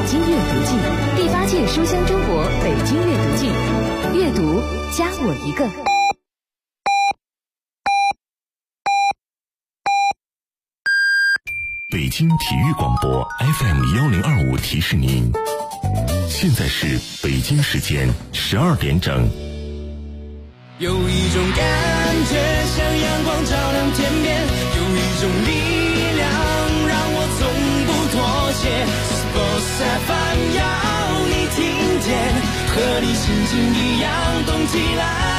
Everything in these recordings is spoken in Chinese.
京阅读季第8届书香中国北京阅读季，阅读加我一个。 北京体育广播 FM1025 提示您，现在是北京时间12点整。 有一种感觉像阳光照亮天边，有一种力量让我从不妥协。Sports FM 要你听见，和你心情一样动起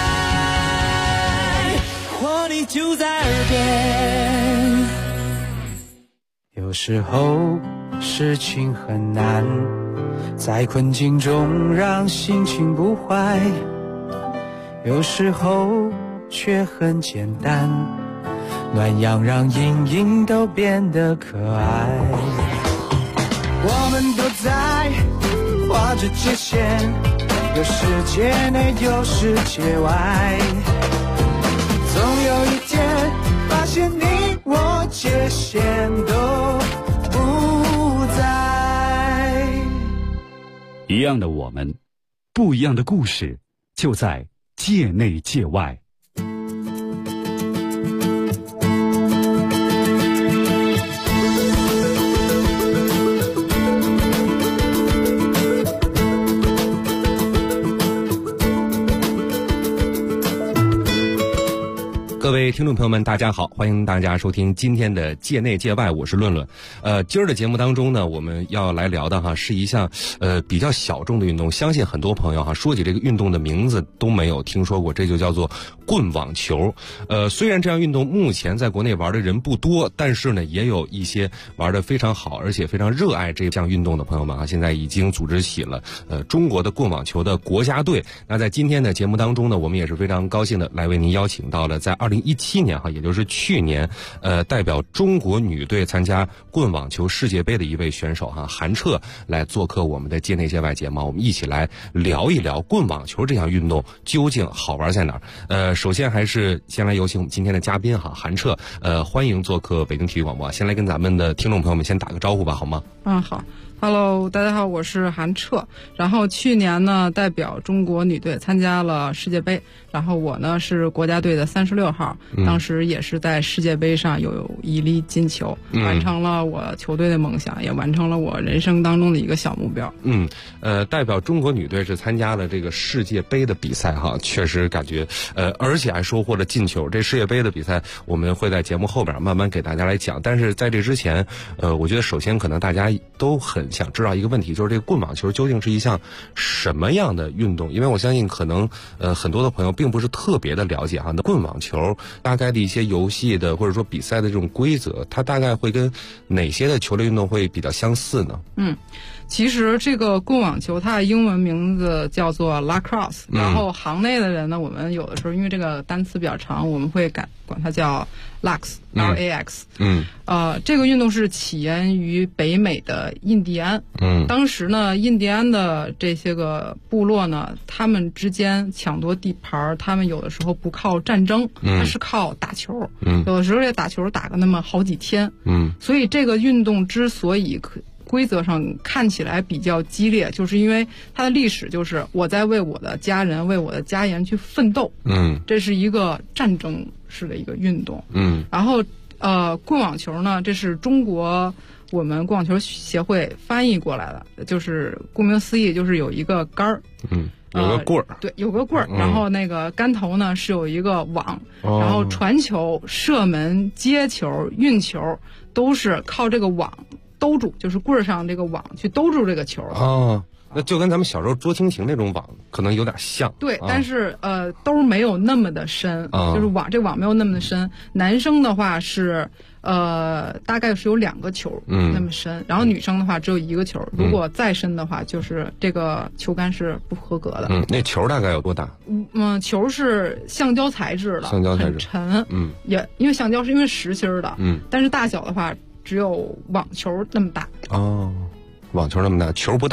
来，活力就在耳边。 有时候事情很难，在困境中让心情不坏，有时候却很简单，暖阳让阴影都变得可爱。我们都在画着界限，有世界内有世界外，总有一天发现你我界限都不在。 一样的我们，不一样的故事，就在界内界外。 各位听众朋友们，大家好，欢迎大家收听今天的界内界外，我是论论。今儿的节目当中呢，我们要来聊的是一项比较小众的运动，相信很多朋友说起这个运动的名字都没有听说过，这就叫做棍网球。虽然这项运动目前在国内玩的人不多，但是呢，也有一些玩的非常好，而且非常热爱这项运动的朋友们现在已经组织起了中国的棍网球的国家队。那在今天的节目当中呢，我们也是非常高兴的来为您邀请到了在2017年也就是去年代表中国女队参加棍网球世界杯的一位选手韩彻来做客我们的界内界外节目，我们一起来聊一聊棍网球这项运动究竟好玩在哪儿。首先还是先来有请我们今天的嘉宾韩彻，欢迎做客北京体育广播。先来跟咱们的听众朋友们先打个招呼吧，好吗？ 好。Hello， 大家好，我是韩彻。然后去年呢，代表中国女队参加了世界杯，然后我呢是国家队的36号，当时也是在世界杯上有一粒金球，完成了我球队的梦想，也完成了我人生当中的一个小目标。 代表中国女队是参加了这个世界杯的比赛确实感觉而且还收获了进球。这世界杯的比赛我们会在节目后边慢慢给大家来讲，但是在这之前我觉得首先可能大家都很想知道一个问题，就是这个棍网球究竟是一项什么样的运动？因为我相信可能很多的朋友并不是特别的了解那棍网球大概的一些游戏的或者说比赛的这种规则，它大概会跟哪些的球类运动会比较相似呢？ 其实这个棍网球它的英文名字叫做 lacrosse，然后行内的人呢，我们有的时候因为这个单词比较长，我们会管它叫 LAX。这个运动是起源于北美的印第安。当时呢，印第安的这些个部落呢，他们之间抢夺地盘，他们有的时候不靠战争，它是靠打球。有的时候这打球打个那么好几天。所以这个运动之所以规则上看起来比较激烈，就是因为它的历史就是我在为我的家人、为我的家园去奋斗。这是一个战争式的一个运动。然后棍网球呢，这是中国我们棍网球协会翻译过来的，就是顾名思义，就是有一个杆儿。 有个棍儿， 对，有个棍儿，然后那个杆头呢是有一个网，然后传球、射门、接球、运球都是靠这个网兜住，就是棍儿上这个网去兜住这个球。 那就跟咱们小时候捉蜻蜓那种网可能有点像。 对，但是兜没有那么的深，就是这网没有那么的深。男生的话是大概是有2个球那么深，然后女生的话只有1个球，如果再深的话就是这个球杆是不合格的。 那球大概有多大？ 球是橡胶材质的，很沉。也因为橡胶是因为实心的，但是大小的话只有网球那么大。 网球那么大，球不大。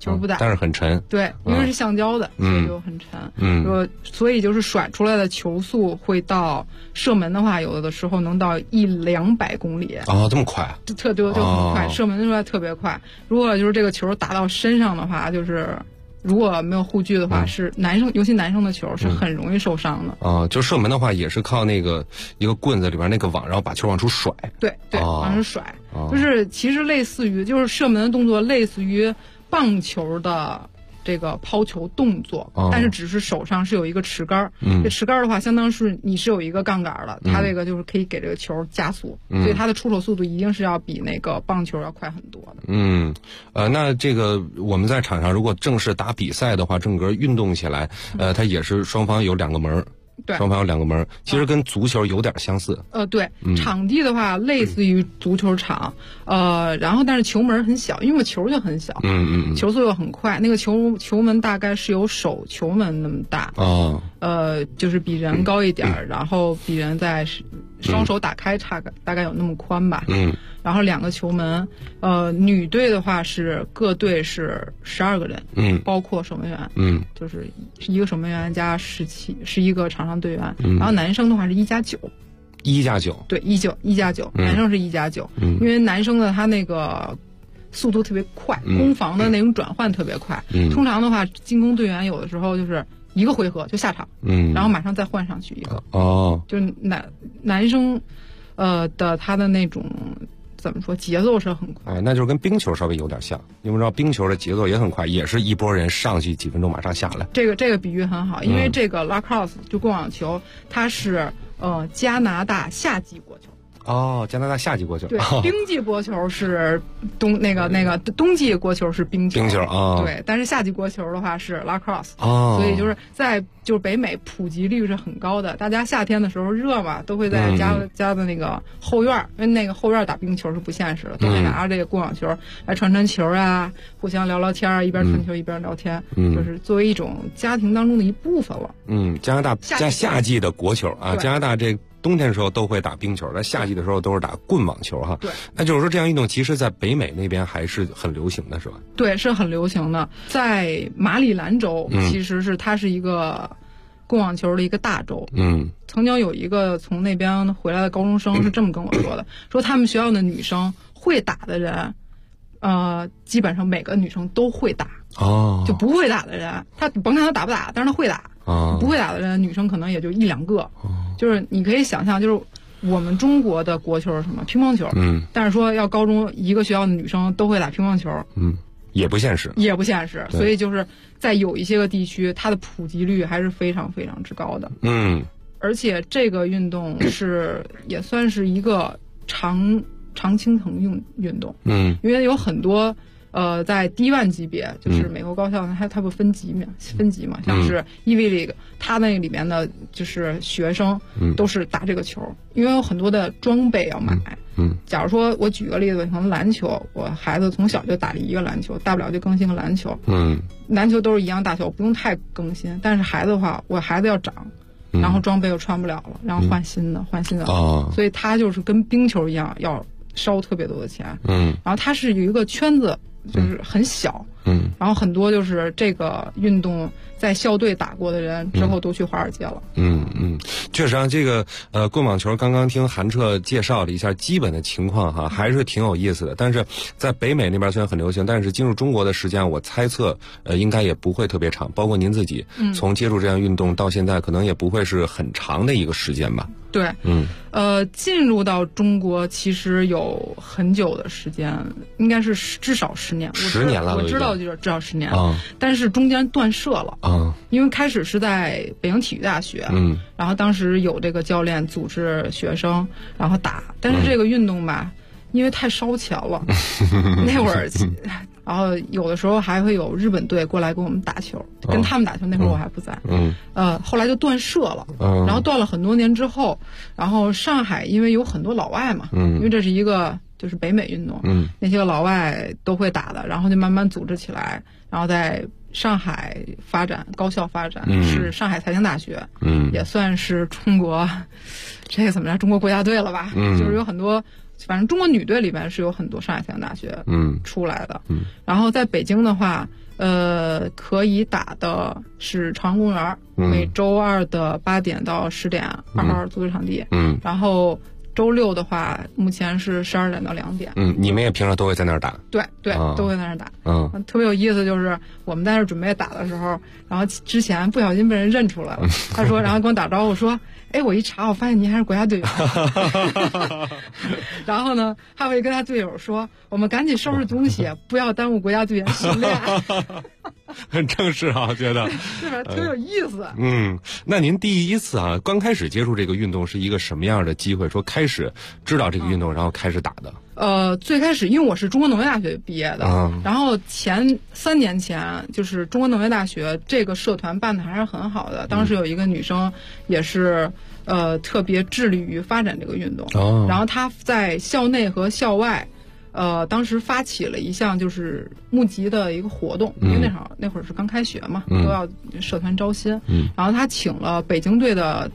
球不大， 但是很沉。 对，因为是橡胶的，所以就很沉。所以就是甩出来的球速会到射门的话，有的时候能到100-200公里。 哦，这么快？ 就很快，射门出来特别快。如果就是这个球打到身上的话，就是如果没有护具的话，是男生，尤其男生的球是很容易受伤的。 就射门的话，也是靠那个一个棍子里边那个网，然后把球往出甩。 对，往出甩，就是其实类似于就是射门的动作，类似于棒球的这个抛球动作，但是只是手上是有一个持杆，这持杆的话，相当是你是有一个杠杆的，它这个就是可以给这个球加速，所以它的出手速度一定是要比那个棒球要快很多的。 那这个我们在场上如果正式打比赛的话，整个运动起来，它也是双方有2个门。 对， 双方有2个门，其实跟足球有点相似。 对，场地的话类似于足球场，然后但是球门很小，因为球就很小，球速又很快，那个球门大概是有手球门那么大，就是比人高一点，然后比人在双手打开大概有那么宽吧，然后2个球门，女队的话是各队是12个人，包括守门员，就是一个守门员加11个场上队员，然后男生的话是1+9。 1+9， 对，1+9，男生是1+9，因为男生的他那个速度特别快，攻防的那种转换特别快，通常的话进攻队员有的时候就是1个回合就下场，然后马上再换上去一个，就是男生的他的那种怎么说节奏是很快， 那就是跟冰球稍微有点像，因为知道冰球的节奏也很快，也是一波人上去几分钟马上下来。 这个比喻很好，因为这个 lacrosse 就棍网球，它是加拿大夏季国球。 加拿大夏季国球。 对，冰季国球是冬季国球是冰球。冰球对，但是夏季国球的话是 lacrosse。所以就是就是北美普及率是很高的，大家夏天的时候热嘛，都会在家的那个后院，因为那个后院打冰球是不现实的，都会拿着这个棍网球来传球啊，互相聊聊天啊，一边传球一边聊天，就是作为一种家庭当中的一部分了。 加拿大夏季的国球啊，加拿大这冬天的时候都会打冰球，在夏季的时候都是打棍网球哈。 对， 那就是说这样运动其实在北美那边还是很流行的，是吧？ 对，是很流行的。在马里兰州，其实它是一个棍网球的一个大洲。曾经有一个从那边回来的高中生是这么跟我说的，说他们学校的女生会打的人，基本上每个女生都会打。就不会打的人，他甭看他打不打，但是他会打。不会打的人，女生可能也就1-2个。就是你可以想象，就是我们中国的国球是什么？乒乓球。但是说要高中一个学校的女生都会打乒乓球， 也不现实。 所以就是在有一些个地区，它的普及率还是非常非常之高的。而且这个运动也算是一个常青藤运动。因为有很多。在D1级别，就是美国高校它不分级嘛，像是 EV League， 它那里面的就是学生都是打这个球，因为有很多的装备要买。假如说我举个例子，可能篮球，我孩子从小就打了一个篮球，大不了就更新个篮球。篮球都是一样大小，不用太更新。但是孩子的话，我孩子要长，然后装备又穿不了了，然后换新的，所以它就是跟冰球一样，要烧特别多的钱。然后它是有一个圈子。就是很小，然后很多就是这个运动在校队打过的人之后都去华尔街了。 确实啊，这个棍网球刚刚听韩彻介绍了一下基本的情况哈，还是挺有意思的。但是在北美那边虽然很流行，但是进入中国的时间，我猜测应该也不会特别长。包括您自己从接触这项运动到现在，可能也不会是很长的一个时间吧。 对，进入到中国其实有很久的时间，应该是至少10年。 10年了， 我知道就是至少10年，但是中间断舍了。因为开始是在北京体育大学，然后当时有这个教练组织学生，然后打，但是这个运动吧，因为太烧钱了，那会儿。然后有的时候还会有日本队过来跟我们打球，跟他们打球，那会儿我还不在。后来就断舍了。然后断了很多年之后，然后上海因为有很多老外嘛，因为这是一个就是北美运动，那些个老外都会打的，然后就慢慢组织起来，然后在上海发展，高校发展，是上海财经大学，也算是中国这个怎么着中国国家队了吧？就是有很多反正中国女队里面是有很多上海财经大学出来的。然后在北京的话，可以打的是朝阳公园，每周二的8点到10点2号足球场地。然后周六的话，目前是12点到2点。 你们也平常都会在那儿打？ 对，都会在那儿打。特别有意思，就是我们在那儿准备打的时候，然后之前不小心被人认出来了。他说，然后跟我打招呼说：“哎，我一查，我发现您还是国家队员。”然后呢，他会跟他队友说：“我们赶紧收拾东西，不要耽误国家队员训练。” 很正式啊，觉得是吧？挺有意思。 那您第一次刚开始接触这个运动是一个什么样的机会？说开始知道这个运动，然后开始打的？ 最开始因为我是中国农业大学毕业的，然后3年前就是中国农业大学这个社团办的还是很好的。当时有一个女生也是特别致力于发展这个运动，然后她在校内和校外。当时发起了一项就是募集的一个活动，因为那会儿是刚开学嘛，都要社团招新。然后他请了北京队的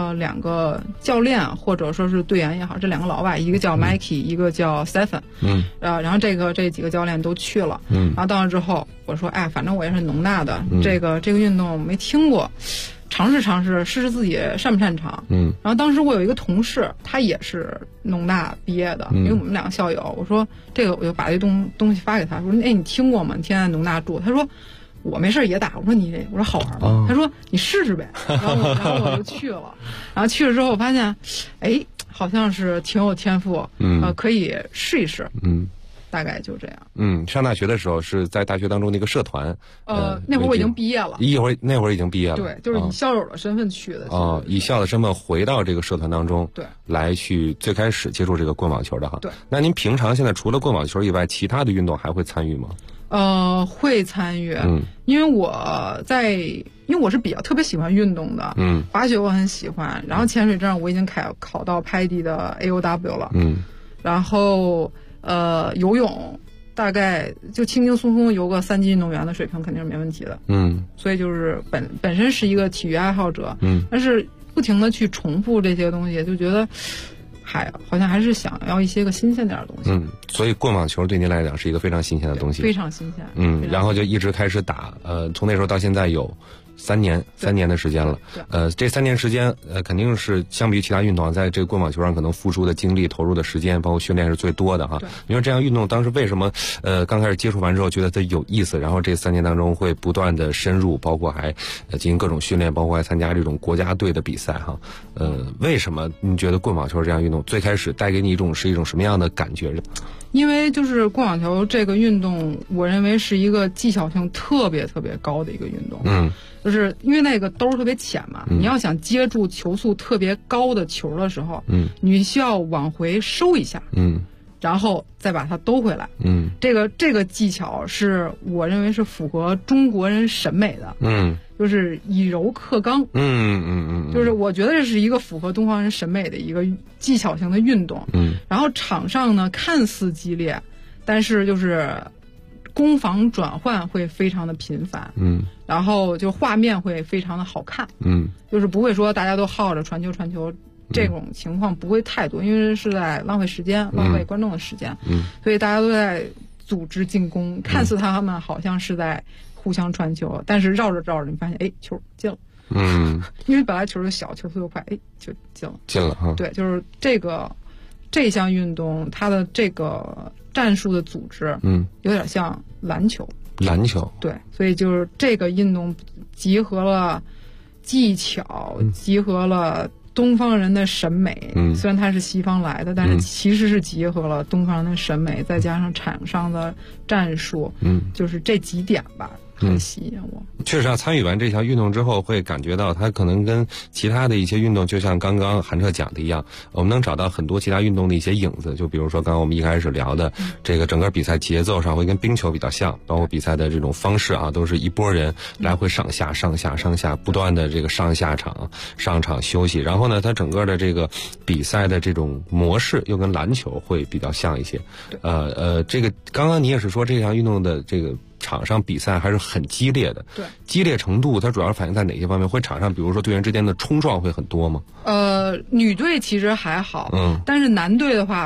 2个教练或者说是队员也好，这2个老外，一个叫 Mikey，一个叫 Stephen。然后这几个教练都去了。然后到了之后，我说，哎，反正我也是农大的，这个运动没听过。尝试试试自己擅不擅长。然后当时我有一个同事，他也是农大毕业的，因为我们2个校友。我说这个，我就把这东西发给他，说，哎，你听过吗？你天天在农大住。他说我没事也打。我说好玩吗？他说你试试呗。然后我就去了。然后去了之后，我发现，哎，好像是挺有天赋，可以试一试。大概就这样。 上大学的时候是在大学当中那个社团。 那会儿我已经毕业了。 那会儿已经毕业了。 对，就是以校友的身份去的。 以校的身份回到这个社团当中， 对，来去最开始接触这个棍网球的哈。 对。 那您平常现在除了棍网球以外，其他的运动还会参与吗？ 会参与。因为我是比较特别喜欢运动的。滑雪我很喜欢，然后潜水证我已经考到拍地的 AOW 了。然后游泳大概就轻轻松松游个3级运动员的水平肯定是没问题的。所以就是本身是一个体育爱好者。但是不停的去重复这些东西，就觉得好像还是想要一些个新鲜点的东西。 所以棍网球对您来讲是一个非常新鲜的东西。 非常新鲜。 然后就一直开始打，从那时候到现在有3年的时间了。这3年时间，肯定是相比于其他运动，在这个棍网球上可能付出的精力、投入的时间，包括训练是最多的哈。因为这样运动当时为什么刚开始接触完之后觉得它有意思，然后这3年当中会不断的深入，包括还进行各种训练，包括还参加这种国家队的比赛哈。为什么你觉得棍网球这样运动最开始带给你是一种什么样的感觉？ 因为就是棍网球这个运动，我认为是一个技巧性特别特别高的一个运动。就是因为那个兜特别浅嘛，你要想接住球速特别高的球的时候，你需要往回收一下，然后再把它兜回来。这个技巧是我认为是符合中国人审美的。就是以柔克刚。就是我觉得这是一个符合东方人审美的一个技巧性的运动。然后场上呢看似激烈，但是就是攻防转换会非常的频繁。然后就画面会非常的好看。就是不会说大家都耗着传球。这种情况不会太多，因为是在浪费时间，浪费观众的时间。所以大家都在组织进攻，看似他们好像是在互相传球，但是绕着你发现，哎，球进了。因为本来球就小，球速又快，哎，就进了哈。对，就是这项运动它的这个战术的组织，有点像篮球。对，所以就是这个运动集合了技巧，集合了东方人的审美。虽然它是西方来的，但是其实是结合了东方人的审美，再加上场上的战术。就是这几点吧，很吸引我。 确实参与完这项运动之后，会感觉到它可能跟其他的一些运动，就像刚刚韩彻讲的一样，我们能找到很多其他运动的一些影子。就比如说刚刚我们一开始聊的这个整个比赛节奏上会跟冰球比较像，包括比赛的这种方式都是一拨人来回上下不断的这个上场休息。然后呢，它整个的这个比赛的这种模式又跟篮球会比较像一些。这个刚刚你也是说这项运动的这个场上比赛还是很激烈的。 对， 激烈程度它主要反映在哪些方面？会场上比如说队员之间的冲撞会很多吗？ 女队其实还好。但是男队的话，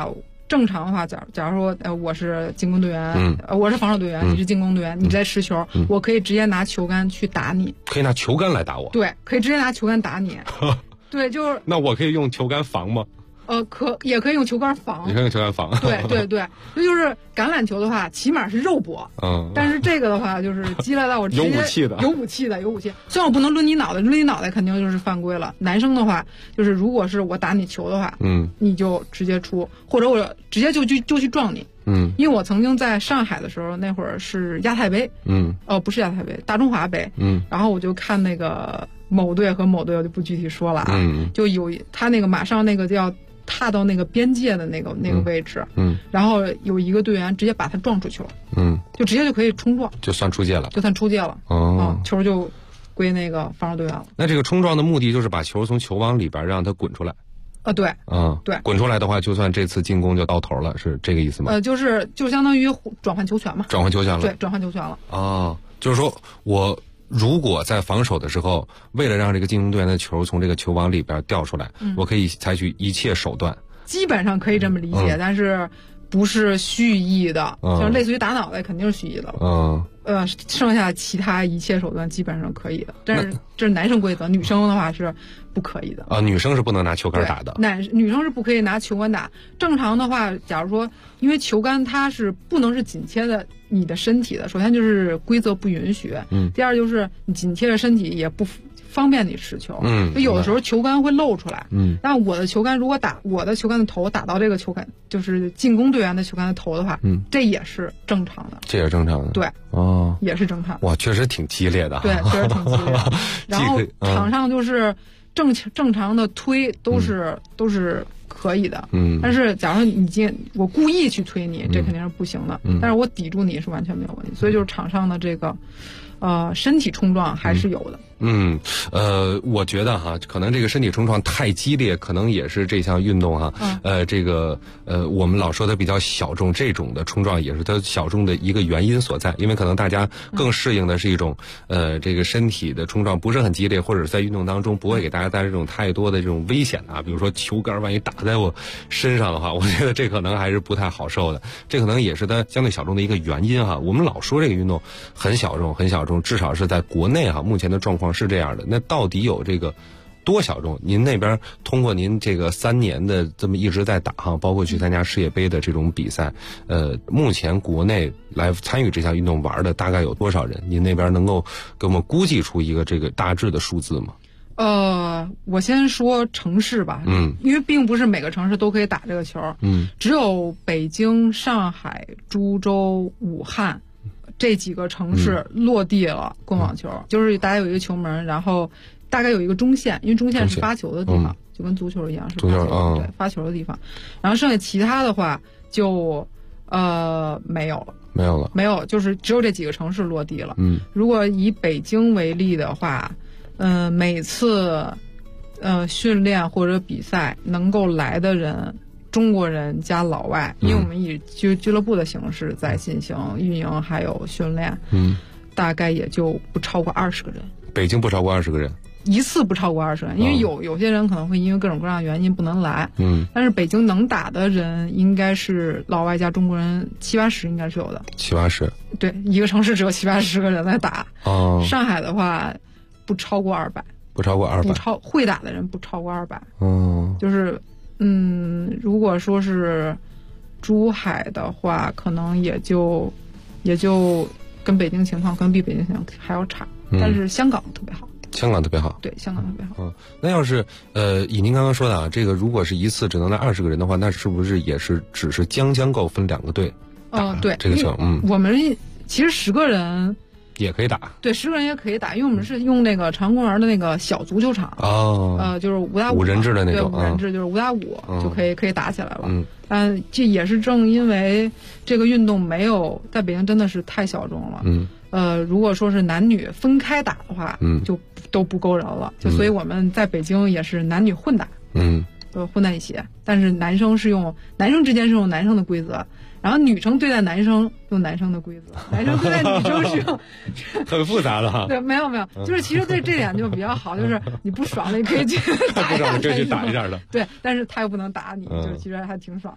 正常的话，假如说我是进攻队员，我是防守队员，你是进攻队员，你在持球，我可以直接拿球杆去打你， 可以拿球杆来打我， 对，可以直接拿球杆打你，对，就是那我可以用球杆防吗？ 也可以用球杆防， 也可以用球杆防。 对对对，这就是橄榄球的话，起码是肉搏，但是这个的话就是激烈到我直接有武器的。 虽然我不能抡你脑袋肯定就是犯规了。男生的话，就是如果是我打你球的话，你就直接出，或者我直接就去撞你。因为我曾经在上海的时候，那会儿是亚太杯，不是亚太杯，大中华杯，然后我就看那个某队和某队，我就不具体说了啊，就有他那个马上那个就要踏到那个边界的那个位置，然后有一个队员直接把他撞出去了，就直接就可以冲撞， 就算出界了， 球就归那个防守队员了。 那这个冲撞的目的就是把球从球网里边让它滚出来。 对，对， 滚出来的话，就算这次进攻就到头了，是这个意思吗？ 就相当于转换球权嘛。 转换球权了。 对，转换球权了。 就是说我如果在防守的时候，为了让这个进攻队员的球从这个球网里边掉出来，我可以采取一切手段。 基本上可以这么理解，但是不是蓄意的，就是类似于打脑袋，肯定是蓄意的了。剩下其他一切手段基本上可以的，但是这是男生规则，女生的话是不可以的。 女生是不能拿球杆打的。 女生是不可以拿球杆打。正常的话，假如说，因为球杆它是不能是紧贴的你的身体的，首先就是规则不允许，第二就是你紧贴着身体也不方便你持球，有的时候球杆会露出来，但我的球杆如果我的球杆的头打到这个球杆，就是进攻队员的球杆的头的话，这也是正常的， 这也是正常的， 对，也是正常的。 哇，确实挺激烈的， 对，确实挺激烈的。然后场上就是正常的推都是可以的，但是假如我故意去推你，这肯定是不行的，但是我抵住你是完全没有问题，所以就是场上的这个身体冲撞还是有的。 我觉得哈，可能这个身体冲撞太激烈，可能也是这项运动哈，我们老说它比较小众，这种的冲撞也是它小众的一个原因所在，因为可能大家更适应的是一种这个身体的冲撞不是很激烈，或者在运动当中不会给大家带来这种太多的这种危险啊，比如说球杆万一打在我身上的话，我觉得这可能还是不太好受的，这可能也是它相对小众的一个原因哈。我们老说这个运动很小众，至少是在国内哈，目前的状况是这样的。那到底有这个多小众？您那边通过您这个3年的这么一直在打哈，包括去参加世界杯的这种比赛，目前国内来参与这项运动玩的大概有多少人？您那边能够给我们估计出一个这个大致的数字吗？ 我先说城市吧，因为并不是每个城市都可以打这个球，只有北京、上海、株洲、武汉这几个城市落地了棍网球，就是大家有一个球门，然后大概有一个中线，因为中线是发球的地方，就跟足球一样是发球的地方，然后剩下其他的话就没有了，就是只有这几个城市落地了。如果以北京为例的话，每次训练或者比赛能够来的人，中国人加老外，因为我们以俱乐部的形式在进行运营还有训练，大概也就不超过20个人。北京不超过20个人，一次不超过20人，因为有些人可能会因为各种各样的原因不能来。但是北京能打的人应该是老外加中国人70-80应该是有的。70-80，对，一个城市只有70-80个人在打。上海的话不超过200，不超过200，会打的人不超过200。就是。如果说是珠海的话，可能也就跟北京情况可能比北京情况还要差，但是香港特别好。香港特别好，对，香港特别好。那要是以您刚刚说的啊，这个如果是一次只能来20个人的话，那是不是也是只是将够分2个队？对，这个球，我们其实10个人。也可以打，对，10个人也可以打，因为我们是用那个长安公园的那个小足球场，就是5打5人制的那种，对，5人制就是5打5就可以打起来了。但这也是正因为这个运动没有在北京真的是太小众了。如果说是男女分开打的话，就都不够人了。就所以我们在北京也是男女混打，混在一起，但是男生之间是用男生的规则。然后女生对待男生用男生的规则，男生对待女生是用很复杂的哈。对，没有，就是其实对这点就比较好，就是你不爽了，你可以去打一下，可以去打一下的。对，但是他又不能打你，就其实还挺爽的。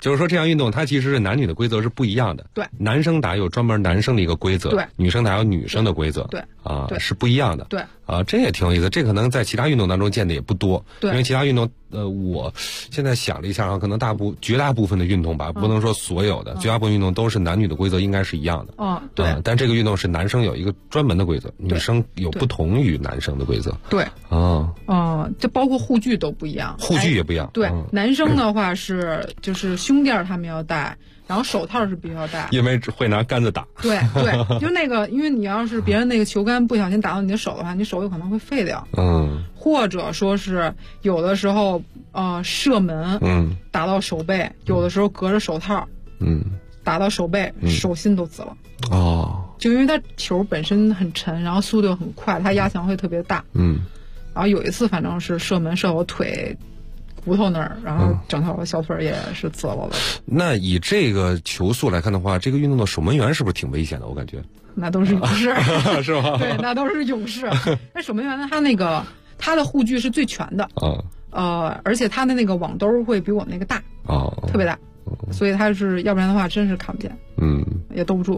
就是说这项运动它其实是男女的规则是不一样的。 对， 男生打有专门男生的一个规则， 对， 女生打有女生的规则， 对， 对，是不一样的。 对， 这也挺有意思，这可能在其他运动当中见的也不多。 对， 因为其他运动，我现在想了一下啊，可能绝大部分的运动吧，不能说所有的，绝大部分运动都是男女的规则应该是一样的。 对。 但这个运动是男生有一个专门的规则，女生有不同于男生的规则。 对。这包括护具都不一样， 护具也不一样。 对，男生的话就是胸垫他们要戴，然后手套是必须要戴， 因为会拿杆子打。 对，就那个，因为你要是别人那个球杆不小心打到你的手的话，你手有可能会废掉。或者说是有的时候射门，打到手背，有的时候隔着手套，打到手背，手心都紫了。就因为它球本身很沉，然后速度很快，它压强会特别大。然后有一次反正是射门射我腿骨头那儿，然后整条小腿也是紫了的。那以这个球速来看的话，这个运动的守门员是不是挺危险的？我感觉那都是勇士， 是吧？ 对，那都是勇士。那守门员呢，他的护具是最全的，而且他的那个网兜会比我们那个大，特别大。所以他是要不然的话真是看不见，也兜不住。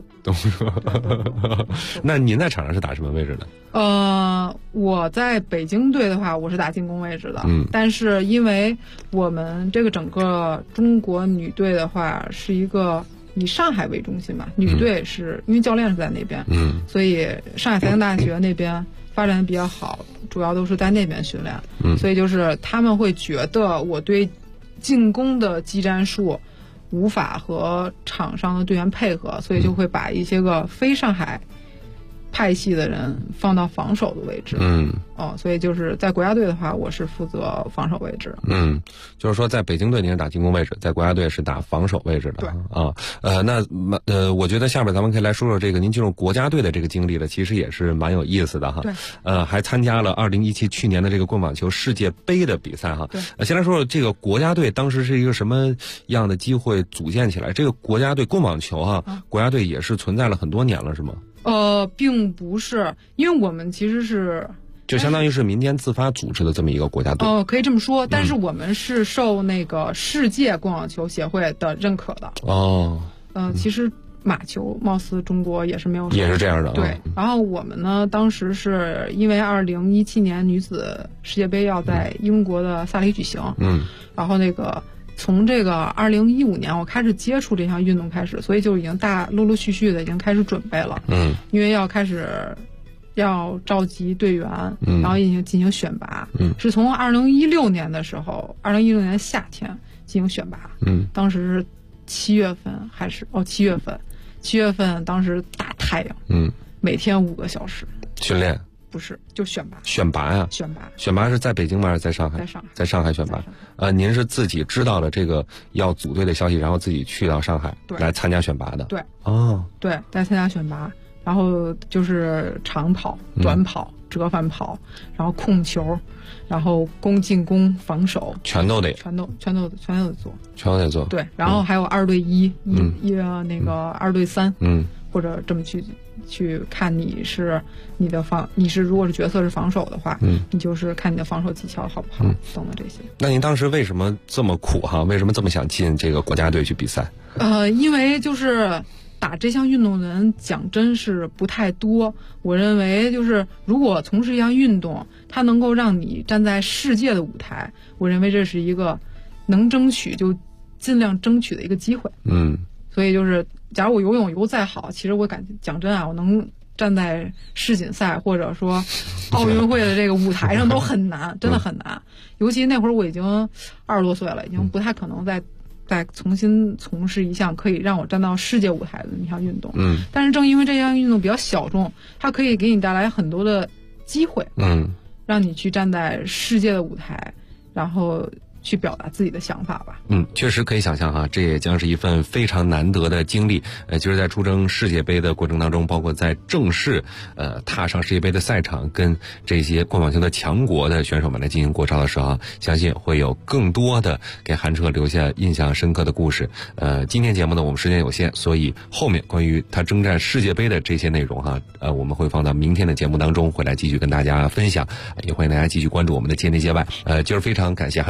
那您在场上是打什么位置的？ 我在北京队的话，我是打进攻位置的。但是因为我们这个整个中国女队的话是一个以上海为中心吧，女队是因为教练是在那边，所以上海财经大学那边发展的比较好，主要都是在那边训练。所以就是他们会觉得我对进攻的技战术无法和场上的队员配合，所以就会把一些个非上海派系的人放到防守的位置。所以就是在国家队的话，我是负责防守位置。 就是说在北京队您是打进攻位置，在国家队是打防守位置的。对我觉得下面咱们可以来说说这个您进入国家队的这个经历了，其实也是蛮有意思的哈。 对。 还参加了2017去年的这个棍网球世界杯的比赛哈。 对。 先来说说这个国家队当时是一个什么样的机会组建起来？这个国家队棍网球国家队也是存在了很多年了，是吗？ 并不是，因为我们其实是就相当于是民间自发组织的这么一个国家队。 可以这么说，但是我们是受那个世界棍网球协会的认可的。其实马球貌似中国也是没有， 也是这样的。 对，然后我们呢，当时是因为2017年女子世界杯要在英国的萨里举行，然后那个。从这个2015年我开始接触这项运动开始，所以就已经陆陆续续的已经开始准备了。因为要召集队员，然后进行选拔。是从2016年的时候，2016年夏天进行选拔。当时是7月份还是7月份，当时大太阳。每天5个小时训练。 不是，就选拔。 选拔呀？选拔是在北京吗？还是在上海？在上海选拔。您是自己知道了这个要组队的消息，然后自己去到上海来参加选拔的。 对。对，来参加选拔，然后就是长跑、短跑、折返跑，然后控球，然后进攻、防守， 全都得做。 全都得做。对， 然后还有2对1，那个2对3，或者这么去看你是如果是角色是防守的话，你就是看你的防守技巧好不好，等等这些。 那您当时为什么这么苦哈？为什么这么想进这个国家队去比赛？ 因为就是打这项运动的人讲真是不太多。我认为就是如果从事一项运动，它能够让你站在世界的舞台，我认为这是一个能争取就尽量争取的一个机会。所以就是假如我游泳游再好，其实我讲真我能站在世锦赛或者说奥运会的这个舞台上都很难，真的很难。尤其那会儿我已经20多岁了，已经不太可能再重新从事一项可以让我站到世界舞台的一项运动。但是正因为这项运动比较小众，它可以给你带来很多的机会，让你去站在世界的舞台，然后去表达自己的想法吧。 确实可以想象哈，这也将是一份非常难得的经历。就是在出征世界杯的过程当中，包括在正式踏上世界杯的赛场，跟这些棍网球的强国的选手们来进行过招的时候，相信会有更多的给韩澈留下印象深刻的故事。今天节目呢，我们时间有限，所以后面关于他征战世界杯的这些内容哈，我们会放到明天的节目当中，会来继续跟大家分享。也欢迎大家继续关注我们的界内界外。今儿非常感谢韩澈，同时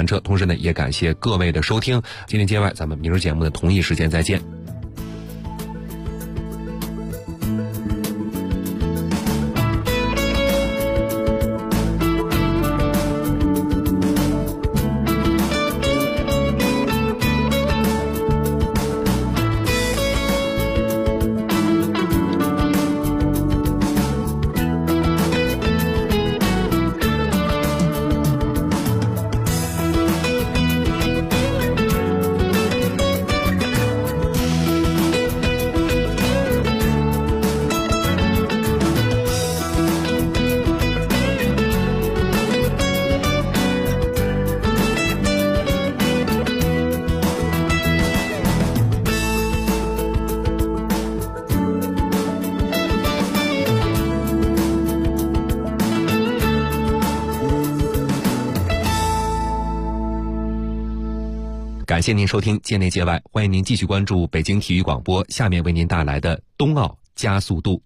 时呢，也感谢各位的收听。今天街外，咱们明日节目的同一时间再见。感谢您收听界内界外，欢迎您继续关注北京体育广播，下面为您带来的冬奥加速度。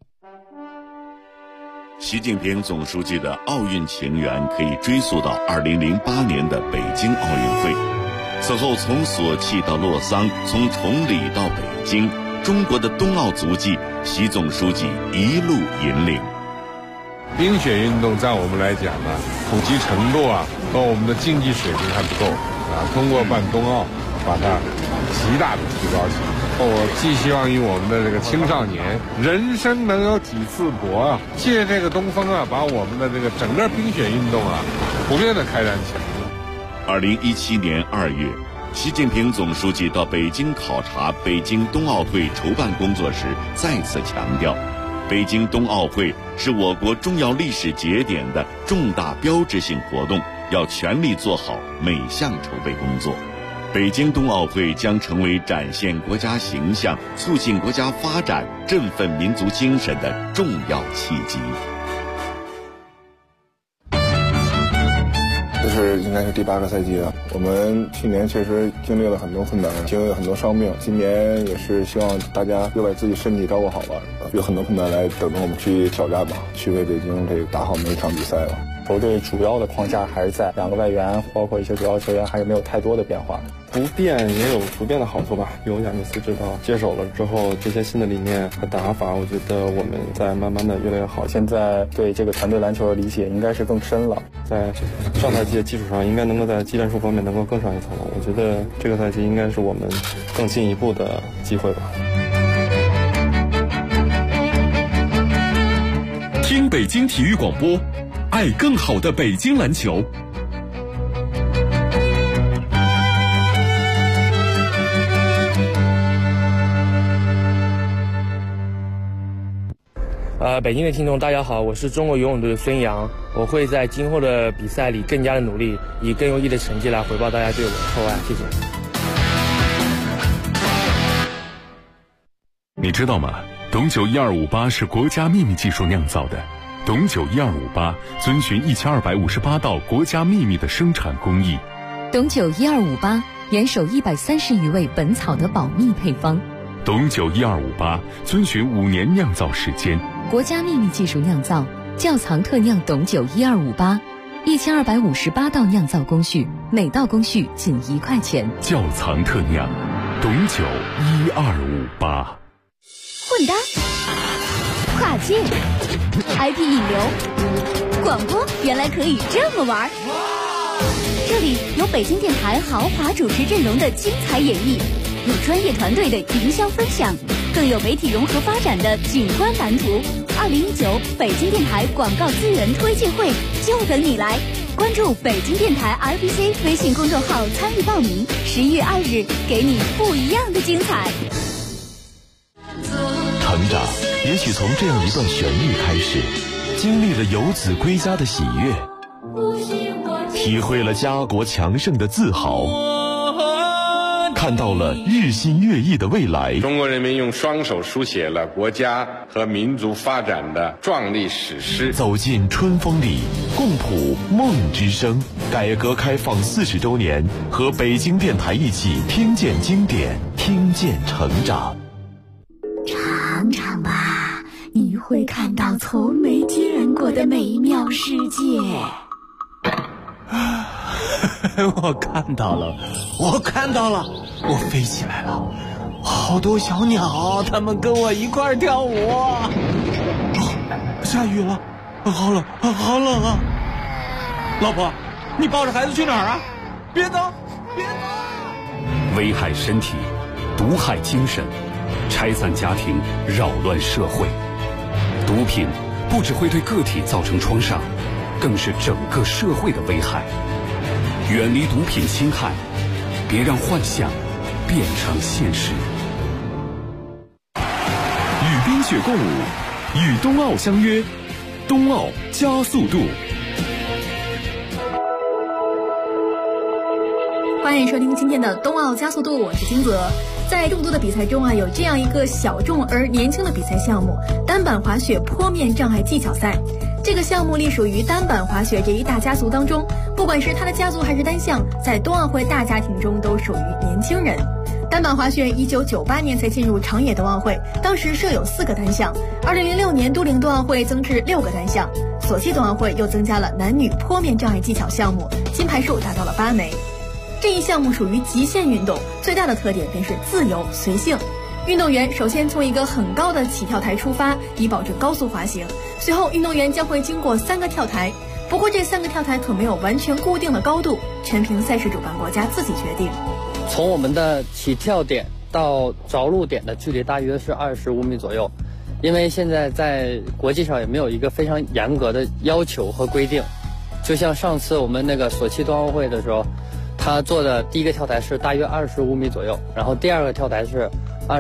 习近平总书记的奥运情缘可以追溯到2008年的北京奥运会。此后从索契到洛桑，从崇礼到北京，中国的冬奥足迹，习总书记一路引领。 冰雪运动在我们来讲呢，普及程度和我们的竞技水平还不够通过办冬奥，把它极大的提高起来。我寄希望于我们的这个青少年，人生能有几次搏借这个东风把我们的这个整个冰雪运动普遍的开展起来。 2017年2月，习近平总书记到北京考察北京冬奥会筹办工作时，再次强调，北京冬奥会是我国重要历史节点的重大标志性活动，要全力做好每项筹备工作。北京冬奥会将成为展现国家形象、促进国家发展、振奋民族精神的重要契机。 这是应该是第8个赛季了。我们去年确实经历了很多困难，经历了很多伤病。今年也是希望大家又把自己身体照顾好吧，有很多困难来等着我们去挑战吧，去为北京这个打好每一场比赛了。 球队主要的框架还是在2个外援，包括一些主要球员还是没有太多的变化。 不变也有不变的好处吧。由亚米斯指导接手了之后，这些新的理念和打法，我觉得我们在慢慢的越来越好。 现在对这个团队篮球的理解应该是更深了， 在上赛季的基础上，应该能够在技战术方面能够更上一层楼。我觉得这个赛季应该是我们更进一步的机会吧。 听北京体育广播，爱更好的北京篮球。 北京的听众大家好，我是中国游泳队的孙杨，我会在今后的比赛里更加的努力，以更优异的成绩来回报大家对我的厚爱，谢谢。 你知道吗？董酒1258是国家秘密技术酿造的。董酒1258遵循1258道国家秘密的生产工艺。 董酒1258严守130余味本草的保密配方。 董酒1258遵循5年酿造时间。 国家秘密技术酿造，窖藏特酿董酒1258，1258道酿造工序，每道工序仅1块钱。 窖藏特酿，董酒1258。 混搭、跨界、IP 引流、广播，原来可以这么玩。这里有北京电台豪华主持阵容的精彩演绎，有专业团队的营销分享，更有媒体融合发展的景观蓝图。2019北京电台广告资源推介会就等你来，关注北京电台 RBC 微信公众号参与报名，11月2日给你不一样的精彩。 成长也许从这样一段旋律开始，经历了游子归家的喜悦，体会了家国强盛的自豪，看到了日新月异的未来。 中国人民用双手书写了国家和民族发展的壮丽史诗。 走进春风里，共谱梦之声。改革开放40周年，和北京电台一起听见经典，听见成长。 尝尝吧，你会看到从没见过的美妙世界。 我看到了，我飞起来了，好多小鸟，它们跟我一块儿跳舞。下雨了，好冷啊！老婆，你抱着孩子去哪儿啊？别走！ 危害身体，毒害精神，拆散家庭，扰乱社会。毒品不只会对个体造成创伤，更是整个社会的危害。远离毒品侵害，别让幻想变成现实。 与冰雪共舞，与冬奥相约，冬奥加速度。 欢迎收听今天的冬奥加速度，我是金泽。在众多的比赛中有这样一个小众而年轻的比赛项目——单板滑雪坡面障碍技巧赛。这个项目隶属于单板滑雪这一大家族当中，不管是它的家族还是单项，在冬奥会大家庭中都属于年轻人。单板滑雪1998年才进入长野冬奥会，当时设有4个单项。2006年都灵冬奥会增至6个单项，索契冬奥会又增加了男女坡面障碍技巧项目，金牌数达到了8枚。这一项目属于极限运动，最大的特点便是自由随性。运动员首先从一个很高的起跳台出发，以保证高速滑行。随后运动员将会经过3个跳台，不过这3个跳台可没有完全固定的高度，全凭赛事主办国家自己决定。 从我们的起跳点到着陆点的距离大约是25米左右，因为现在在国际上也没有一个非常严格的要求和规定。就像上次我们那个索契冬奥会的时候，他做的第一个跳台是大约25米左右，然后第二个跳台是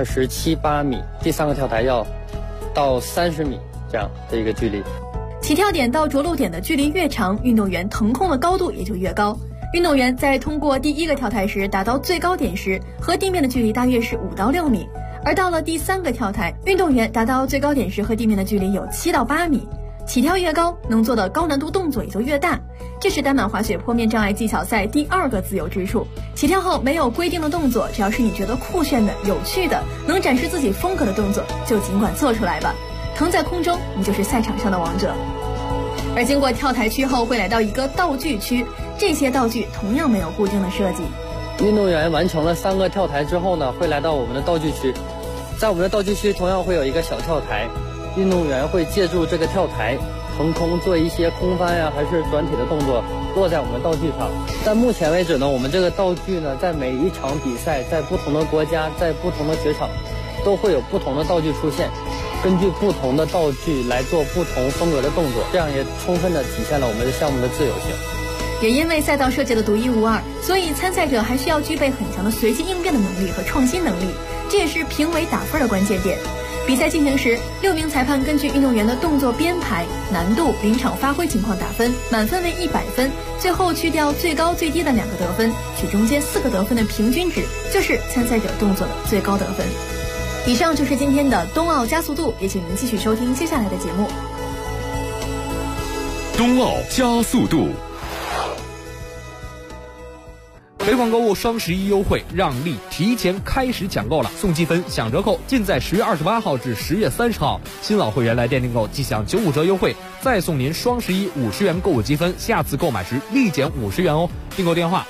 27、8米，第3个跳台要到30米这样的一个距离。 起跳点到着陆点的距离越长，运动员腾空的高度也就越高。运动员在通过第1个跳台时达到最高点时，和地面的距离大约是5到6米，而到了第3个跳台，运动员达到最高点时和地面的距离有7到8米。起跳越高，能做的高难度动作也就越大，这是单板滑雪坡面障碍技巧赛第2个自由之处。起跳后没有规定的动作，只要是你觉得酷炫的、有趣的、能展示自己风格的动作，就尽管做出来吧。腾在空中，你就是赛场上的王者。而经过跳台区后，会来到一个道具区，这些道具同样没有固定的设计。 运动员完成了3个跳台之后呢，会来到我们的道具区，在我们的道具区同样会有一个小跳台。运动员会借助这个跳台腾空做一些空翻呀，还是转体的动作，落在我们的道具上。但目前为止呢，我们这个道具呢，在每一场比赛，在不同的国家，在不同的雪场，都会有不同的道具出现，根据不同的道具来做不同风格的动作，这样也充分的体现了我们的项目的自由性。 也因为赛道设计的独一无二，所以参赛者还需要具备很强的随机应变的能力和创新能力，这也是评委打分的关键点。比赛进行时，6名裁判根据运动员的动作编排、难度、临场发挥情况打分，满分为100分，最后去掉最高最低的2个得分，取中间4个得分的平均值，就是参赛者动作的最高得分。以上就是今天的冬奥加速度，也请您继续收听接下来的节目。 冬奥加速度。 北广购物双11优惠让利提前开始抢购了，送积分享折扣尽在10月28号至10月30号。新老会员来店订购即享95折优惠，再送您双11 50元购物积分，下次购买时立减50元哦。订购电话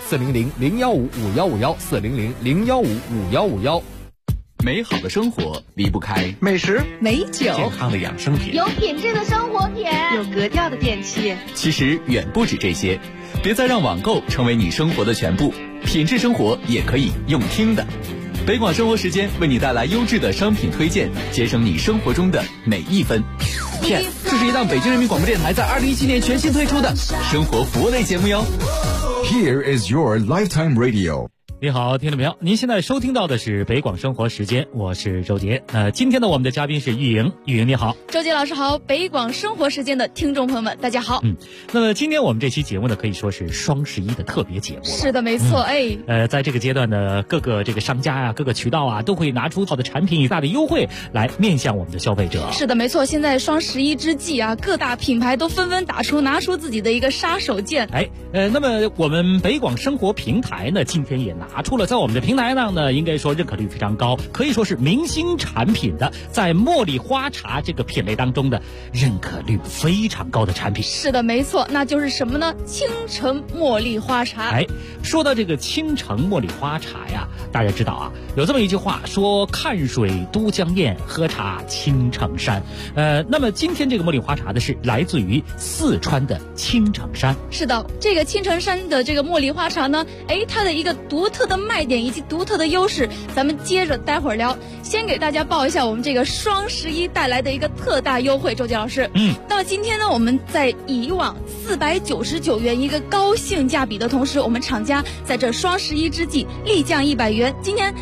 400-015-5151，400-015-5151。 美好的生活离不开美食、 美酒、健康的养生品， 有品质的生活品，有格调的电器。 其实远不止这些，别再让网购成为你生活的全部，品质生活也可以用听的。北广生活时间为你带来优质的商品推荐，节省你生活中的每一分。Yes， 这是一档北京人民广播电台在2017年全新推出的生活服务类节目哟。 Here is your lifetime radio。 你好，听众朋友，您现在收听到的是北广生活时间，我是周杰。今天呢，我们的嘉宾是玉莹，玉莹你好。 周杰老师好，北广生活时间的听众朋友们，大家好。 那么今天我们这期节目呢，可以说是双11的特别节目了。 是的，没错， 在这个阶段呢，各个这个商家啊，各个渠道啊，都会拿出好的产品以大的优惠来面向我们的消费者。 是的，没错，现在双11之际啊，各大品牌都纷纷拿出自己的一个杀手锏。 那么我们北广生活平台呢，今天也拿打出了，在我们的平台上呢，应该说认可率非常高，可以说是明星产品的，在茉莉花茶这个品类当中的认可率非常高的产品。 是的，没错，那就是什么呢？青城茉莉花茶。 说到这个青城茉莉花茶呀，大家知道啊，有这么一句话说，看水都江堰，喝茶青城山。那么今天这个茉莉花茶的是来自于四川的青城山。 是的，这个青城山的这个茉莉花茶呢，它的一个独特的卖点以及独特的优势，咱们接着待会儿聊。先给大家报一下我们这个双11带来的一个特大优惠，周杰老师。那么今天呢，我们在以往499元一个高性价比的同时，我们厂家在这双11之际立降100元，今天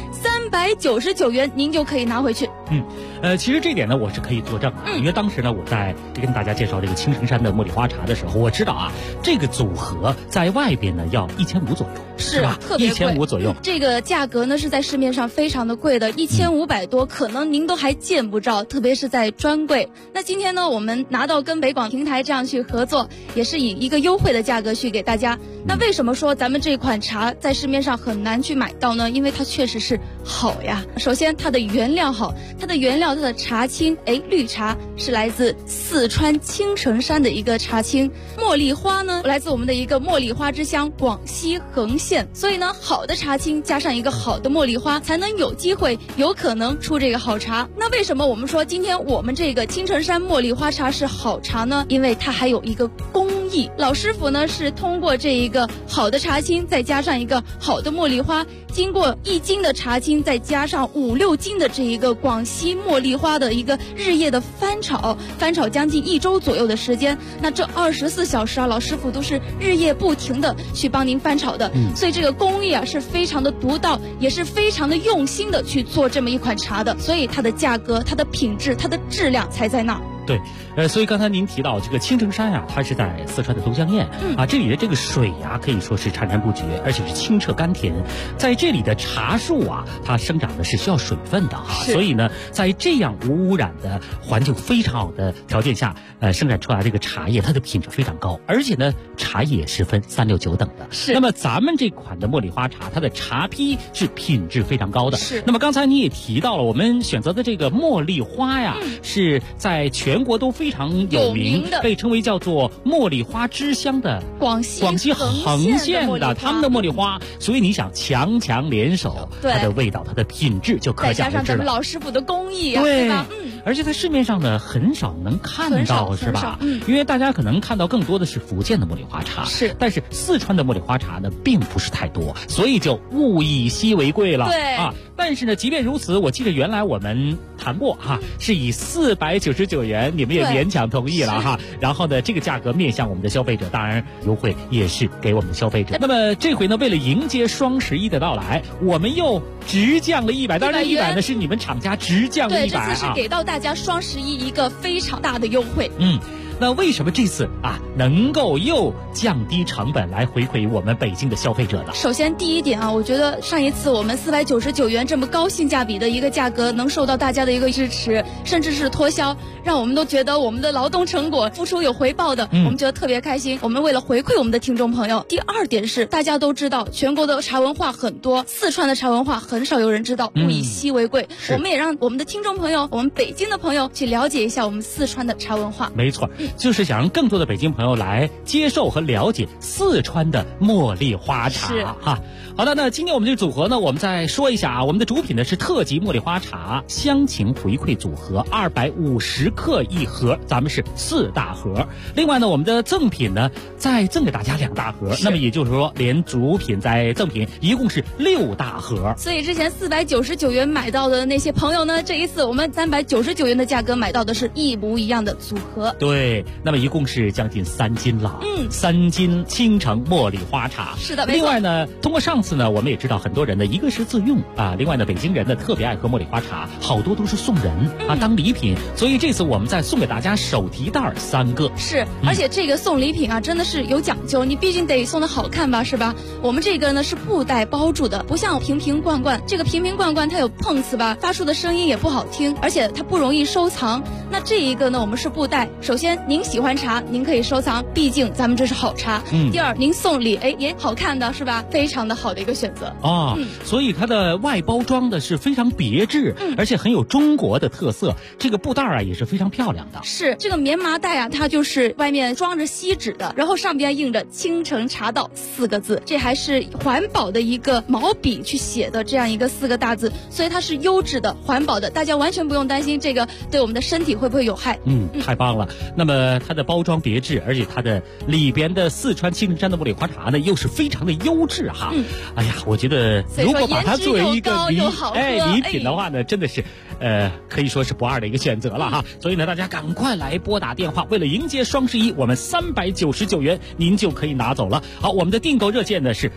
399元您就可以拿回去。 其实这点呢，我是可以作证的，因为当时呢，我在跟大家介绍这个青城山的茉莉花茶的时候，我知道啊，这个组合在外边呢要1500左右， 是吧？ 特别贵 ，1500左右。 这个价格呢是在市面上非常的贵的，1500多，可能您都还见不着，特别是在专柜。那今天呢，我们拿到跟北广平台这样去合作，也是以一个优惠的价格去给大家。那为什么说咱们这款茶在市面上很难去买到呢？因为它确实是好呀。首先它的原料好，它的茶青，绿茶是来自四川青城山的一个茶青，茉莉花呢来自我们的一个茉莉花之乡广西横县，所以呢，好的茶青加上一个好的茉莉花，才能有机会有可能出这个好茶。那为什么我们说今天我们这个青城山茉莉花茶是好茶呢？因为它还有一个工艺，老师傅呢是通过这一个好的茶青，再加上一个好的茉莉花，经过1斤的茶青，再加上5、6斤的这一个广西茉莉花的一个日夜的翻炒将近1周左右的时间。那这24小时啊，老师傅都是日夜不停的去帮您翻炒的，所以这个工艺啊是非常的独到，也是非常的用心的去做这么一款茶的，所以它的价格、它的品质、它的质量才在那。 对，所以刚才您提到这个青城山呀，它是在四川的都江堰，这里的这个水呀，可以说是潺潺不绝，而且是清澈甘甜。在这里的茶树啊，它生长的是需要水分的所以呢，在这样无污染的环境非常好的条件下，生产出来这个茶叶，它的品质非常高，而且呢，茶叶是分3、6、9等的。那么咱们这款的茉莉花茶，它的茶坯是品质非常高的。那么刚才你也提到了，我们选择的这个茉莉花呀，是在全国都非常有名的，被称为叫做茉莉花之乡的广西横县的他们的茉莉花，所以你想强联手，它的味道、它的品质就可想而知了。 再加上咱们老师傅的工艺啊，对吧？ 而且在市面上呢很少能看到，是吧？因为大家可能看到更多的是福建的茉莉花茶，但是四川的茉莉花茶呢并不是太多，所以就物以稀为贵了。但是呢，即便如此，我记得原来我们谈过是以499元，你们也勉强同意了然后呢，这个价格面向我们的消费者，当然优惠也是给我们的消费者。那么这回呢，为了迎接双11的到来，我们又直降了100，当然100呢是你们厂家直降了100。 对，这次是给到大家双11一个非常大的优惠。 那为什么这次能够又降低成本来回馈我们北京的消费者呢？ 首先第一点我觉得上一次我们499元这么高性价比的一个价格能受到大家的一个支持，甚至是脱销，让我们都觉得我们的劳动成果付出有回报的，我们觉得特别开心。我们为了回馈我们的听众朋友。第二点是大家都知道全国的茶文化很多，四川的茶文化很少有人知道，物以稀为贵。我们也让我们的听众朋友，我们北京的朋友去了解一下我们四川的茶文化。 没错，就是想让更多的北京朋友来接受和了解四川的茉莉花茶好的，那今天我们这个组合呢，我们再说一下我们的主品呢是特级茉莉花茶乡情回馈组合，250克一盒，咱们是4大盒。另外呢，我们的赠品呢再赠给大家2大盒，那么也就是说连主品再赠品一共是6大盒。 所以之前499元买到的那些朋友呢，这一次我们399元的价格买到的是一模一样的组合。 对，那么一共是将近3斤了，3斤青城茉莉花茶。 是的， 另外呢，通过上次呢，我们也知道很多人呢，一个是自用另外呢，北京人呢特别爱喝茉莉花茶，好多都是送人当礼品，所以这次我们再送给大家手提袋3个。 是，而且这个送礼品真的是有讲究，你毕竟得送的好看吧，是吧？我们这个呢是布袋包住的，不像瓶瓶罐罐，这个瓶瓶罐罐它有碰瓷吧，发出的声音也不好听，而且它不容易收藏。那这一个呢，我们是布袋，首先您喜欢茶，您可以收藏，毕竟咱们这是好茶。第二，您送礼，也好看的是吧？非常的好的一个选择所以它的外包装的是非常别致，而且很有中国的特色。这个布袋啊也是非常漂亮的。 是这个棉麻袋啊，它就是外面装着锡纸的，然后上边印着青城茶道4个字，这还是环保的一个毛笔去写的这样一个4个大字，所以它是优质的、环保的，大家完全不用担心这个对我们的身体会不会有害。 太棒了。那么它的包装别致，而且它的里边的四川青城山的茉莉花茶呢，又是非常的优质哈。哎呀，我觉得如果把它作为一个礼品的话呢，真的是可以说是不二的一个选择了哈。所以呢，大家赶快来拨打电话，为了迎接双11，我们399元您就可以拿走了。好，我们的订购热线呢是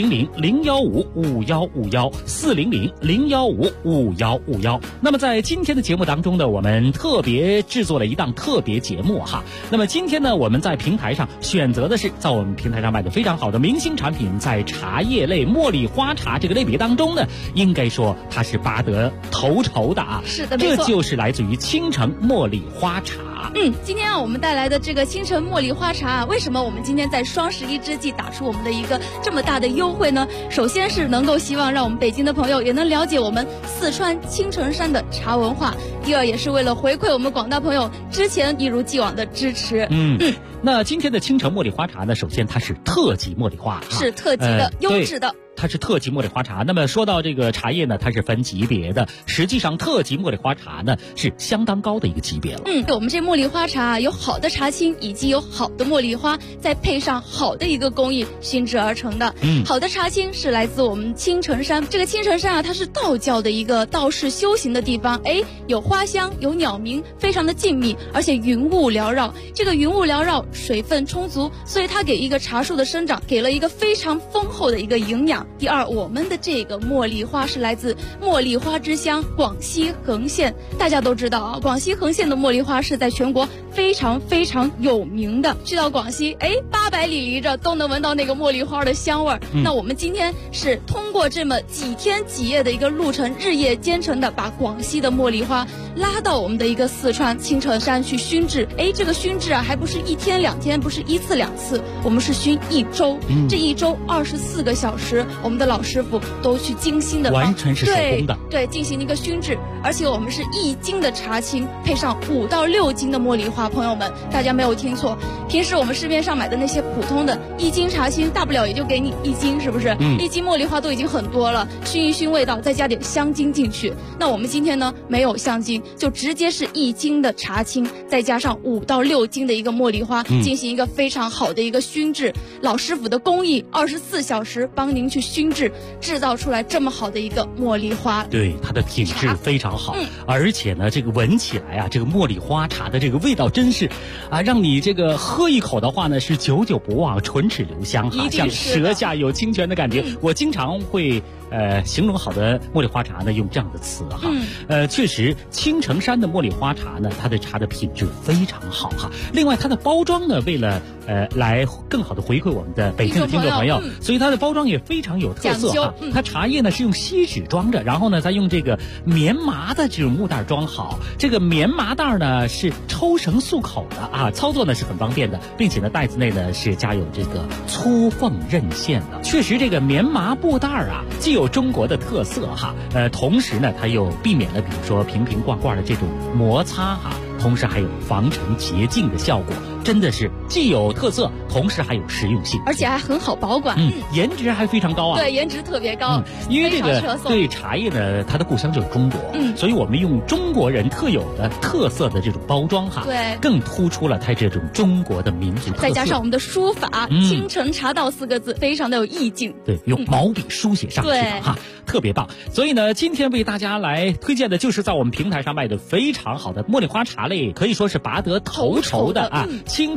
400-015-5151，400-015-5151。那么在今天的节目当中呢，我们特别制作了一档特别节目哈。那么今天呢，我们在平台上选择的是在我们平台上卖的非常好的明星产品，在茶叶类茉莉花茶这个类别当中呢，应该说它是拔得头筹的啊。 是的，没错， 这就是来自于青城茉莉花茶。 今天我们带来的这个青城茉莉花茶为什么我们今天在双11之际打出我们的一个这么大的优惠呢？首先是能够希望让我们北京的朋友也能了解我们四川青城山的茶文化，第二也是为了回馈我们广大朋友之前一如既往的支持。 那今天的青城茉莉花茶呢，首先它是特级茉莉花， 是特级的、优质的。 它是特级茉莉花茶。那么说到这个茶叶呢，它是分级别的，实际上特级茉莉花茶呢是相当高的一个级别了。 我们这茉莉花茶有好的茶青，以及有好的茉莉花，再配上好的一个工艺熏制而成的。好的茶青是来自我们青城山，这个青城山啊，它是道教的一个道士修行的地方，有花香，有鸟鸣，非常的静谧，而且云雾缭绕。这个云雾缭绕，水分充足，所以它给一个茶树的生长给了一个非常丰厚的一个营养。第二，我们的这个茉莉花是来自茉莉花之乡广西横县，大家都知道啊，广西横县的茉莉花是在全国非常非常有名的。去到广西，800里离着都能闻到那个茉莉花的香味儿。那我们今天是通过这么几天几夜的一个路程，日夜兼程的把广西的茉莉花拉到我们的一个四川青城山去熏制。这个熏制啊，还不是1天2天，不是1次2次，我们是熏1周。这1周24个小时，我们的老师傅都去精心的完全是手工的， 对，进行一个熏制。而且我们是1斤的茶青配上5到6斤的茉莉花，朋友们，大家没有听错。平时我们市面上买的那些普通的1斤茶青，大不了也就给你1斤，是不是？1斤茉莉花都已经很多了，熏一熏味道，再加点香精进去。那我们今天呢，没有香精，就直接是1斤的茶青，再加上5到6斤的一个茉莉花，进行一个非常好的一个熏制。老师傅的工艺24小时帮您去熏制，制造出来这么好的一个茉莉花。 对，它的品质非常好，而且呢，这个闻起来啊，这个茉莉花茶的这个味道真是啊，让你这个喝一口的话呢，是久久不忘，唇齿留香哈，像舌下有清泉的感觉。我经常会形容好的茉莉花茶呢，用这样的词哈。确实，青城山的茉莉花茶呢，它的茶的品质非常好哈。另外，它的包装呢，为了来更好的回馈我们的北京的听众朋友，所以它的包装也非常有特色哈。它茶叶呢是用锡纸装着，然后呢再用这个棉麻的这种木袋装好。这个棉麻袋呢是抽绳束口的啊，操作呢是很方便的，并且呢袋子内呢是加有这个粗缝刃线的。确实，这个棉麻布袋啊，既有中国的特色哈，同时呢它又避免了比如说瓶瓶罐罐的这种摩擦哈，同时还有防尘洁净的效果，真的是既有特色，同时还有实用性， 而且还很好保管， 颜值还非常高啊。 对，颜值特别高， 因为这个对茶叶呢，它的故乡就是中国，所以我们用中国人特有的特色的这种包装哈， 对， 更突出了它这种中国的民族特色。 再加上我们的书法，青城茶道4个字，非常的有意境。 对，用毛笔书写上去的哈，特别棒。所以呢，今天为大家来推荐的就是在我们平台上卖的非常好的茉莉花茶类，可以说是拔得头筹的啊，青城茉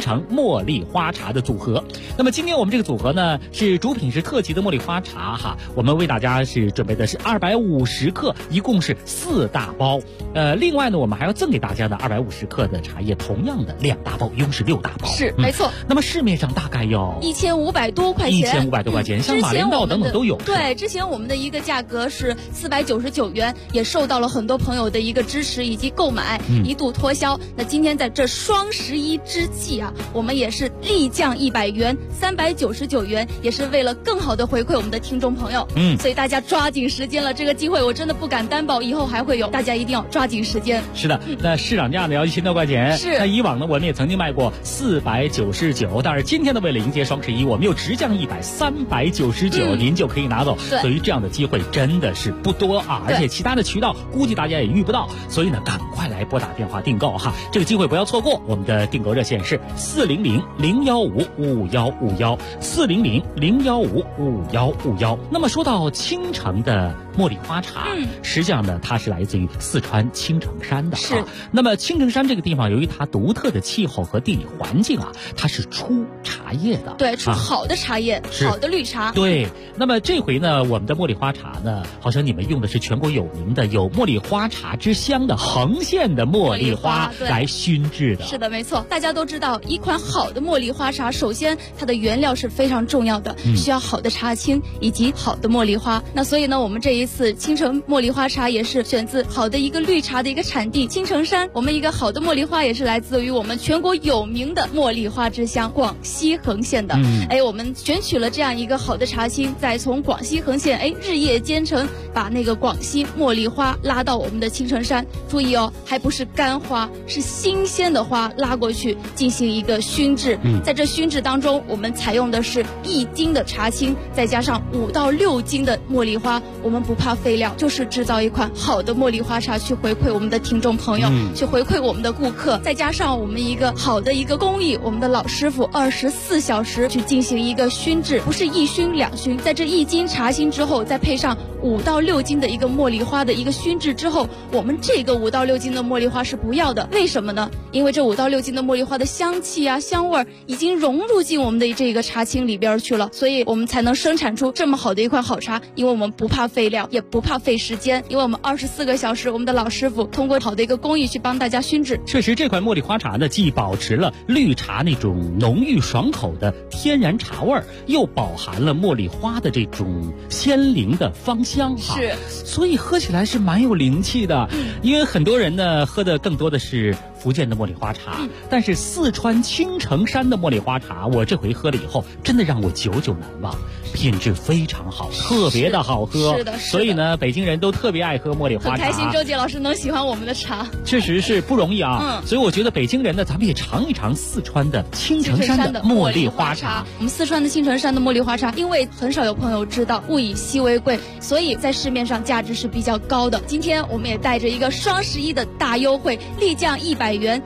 茉莉花茶的组合。那么今天我们这个组合呢，是主品是特级的茉莉花茶哈，我们为大家是准备的是250克，一共是4大包。另外呢，我们还要赠给大家的250克的茶叶，同样的2大包，一共是6大包。 是，没错。 那么市面上大概要 1500多块钱 ，1500多块钱，像马连道等等都有。 对，之前我们的一个价格是499元，也受到了很多朋友的一个支持以及购买，一度脱销。那今天在这双11之际啊，我们也是力降100元，399元，也是为了更好的回馈我们的听众朋友。所以大家抓紧时间了，这个机会我真的不敢担保以后还会有，大家一定要抓紧时间。 是的，那市场价呢要1000多块钱。 是。 那以往呢，我们也曾经卖过499，但是今天呢，为了迎接双11，我们又直降100，399，您就可以拿走。所以这样的机会真的是不多啊，而且其他的渠道估计大家也遇不到，所以呢，赶快来拨打电话订购哈，这个机会不要错过。我们的订购热线是400-015-5151，400-015-5151。那么说到青城的茉莉花茶，实际上呢，它是来自于四川青城山的。 是。 那么青城山这个地方，由于它独特的气候和地理环境啊，它是出茶叶的。 对，出好的茶叶，好的绿茶。 对。那么这回呢，我们的茉莉花茶呢，好像你们用的是全国有名的有茉莉花茶之乡的横县的茉莉花来熏制的。 是的，没错。大家都知道，一款好的茉莉花茶，首先它的原料是非常重要的，需要好的茶青以及好的茉莉花。那所以呢，我们这一次青城茉莉花茶也是选自好的一个绿茶的一个产地青城山。我们一个好的茉莉花也是来自于我们全国有名的茉莉花之乡广西横县的。我们选取了这样一个好的茶青，再从广西横县日夜兼程，把那个广西茉莉花拉到我们的青城山。注意哦，还不是干花，是新鲜的花拉过去进行一个熏制。在这熏制当中，我们采用的是1斤的茶青，再加上5到6斤的茉莉花。我们不怕废料，就是制造一款好的茉莉花茶，去回馈我们的听众朋友，去回馈我们的顾客。再加上我们一个好的一个工艺，我们的老师傅24小时去进行一个熏制，不是1熏2熏，在这1斤茶青之后，再配上5到6斤的一个茉莉花的一个熏制之后，我们这个5到6斤的茉莉花是不要的。为什么呢？因为这5到6斤的茉莉花的香气啊、香味已经融入进我们的这个茶青里边去了，所以我们才能生产出这么好的一款好茶。因为我们不怕废料，也不怕费时间，因为我们24个小时，我们的老师傅通过好的一个工艺去帮大家熏制。 确实，这款茉莉花茶呢，既保持了绿茶那种浓郁爽口的天然茶味儿，又饱含了茉莉花的这种鲜灵的芳香哈。 是， 所以喝起来是蛮有灵气的。因为很多人呢喝的更多的是福建的茉莉花茶，但是四川青城山的茉莉花茶，我这回喝了以后，真的让我久久难忘，品质非常好，特别的好喝。 是的， 所以呢，北京人都特别爱喝茉莉花茶。 很开心，周杰老师能喜欢我们的茶， 确实是不容易啊。所以我觉得北京人呢，咱们也尝一尝四川的青城山的茉莉花茶。 我们四川的青城山的茉莉花茶，因为很少有朋友知道，物以稀为贵，所以在市面上价值是比较高的。今天我们也带着一个双11的大优惠，立降100元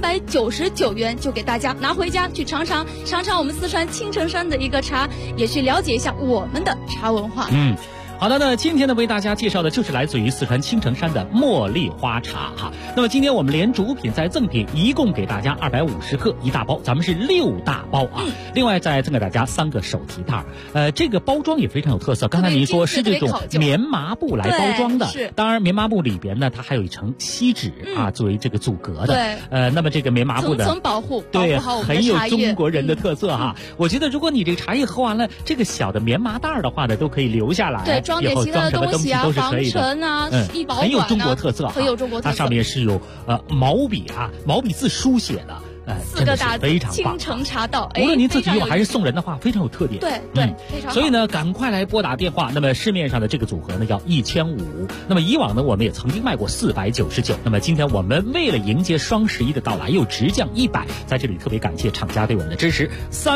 ，399元就给大家拿回家去尝尝我们四川青城山的一个茶，也去了解一下我们的茶文化。 好的，那今天呢为大家介绍的就是来自于四川青城山的茉莉花茶哈。那么今天我们连主品再赠品，一共给大家250克一大包，咱们是6大包啊。另外再赠给大家3个手提袋这个包装也非常有特色。刚才您说是这种棉麻布来包装的，当然棉麻布里边呢，它还有一层锡纸啊，作为这个阻隔的。那么这个棉麻布的层层保护， 对， 保护好我们的很有中国人的特色哈。我觉得如果你这个茶叶喝完了，这个小的棉麻袋的话呢，都可以留下来。 对，装点其他的东西啊， 防尘啊，易保管啊， 很有中国特色， 很有中国特色。 它上面是有毛笔字书写的。 4个大字， 非常棒。 青城茶道， 无论您自己用还是送人的话，非常有特点。 对，非常好。 所以呢，赶快来拨打电话。那么市面上的这个组合呢，要1500。那么以往呢，我们也曾经卖过499。那么今天我们为了迎接双11的到来，又直降100。在这里特别感谢厂家对我们的支持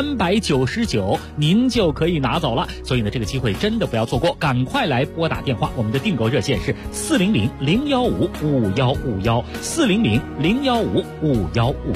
，399您就可以拿走了。所以呢，这个机会真的不要错过，赶快来拨打电话。我们的订购热线是400-015-5151，400-015-5151。那么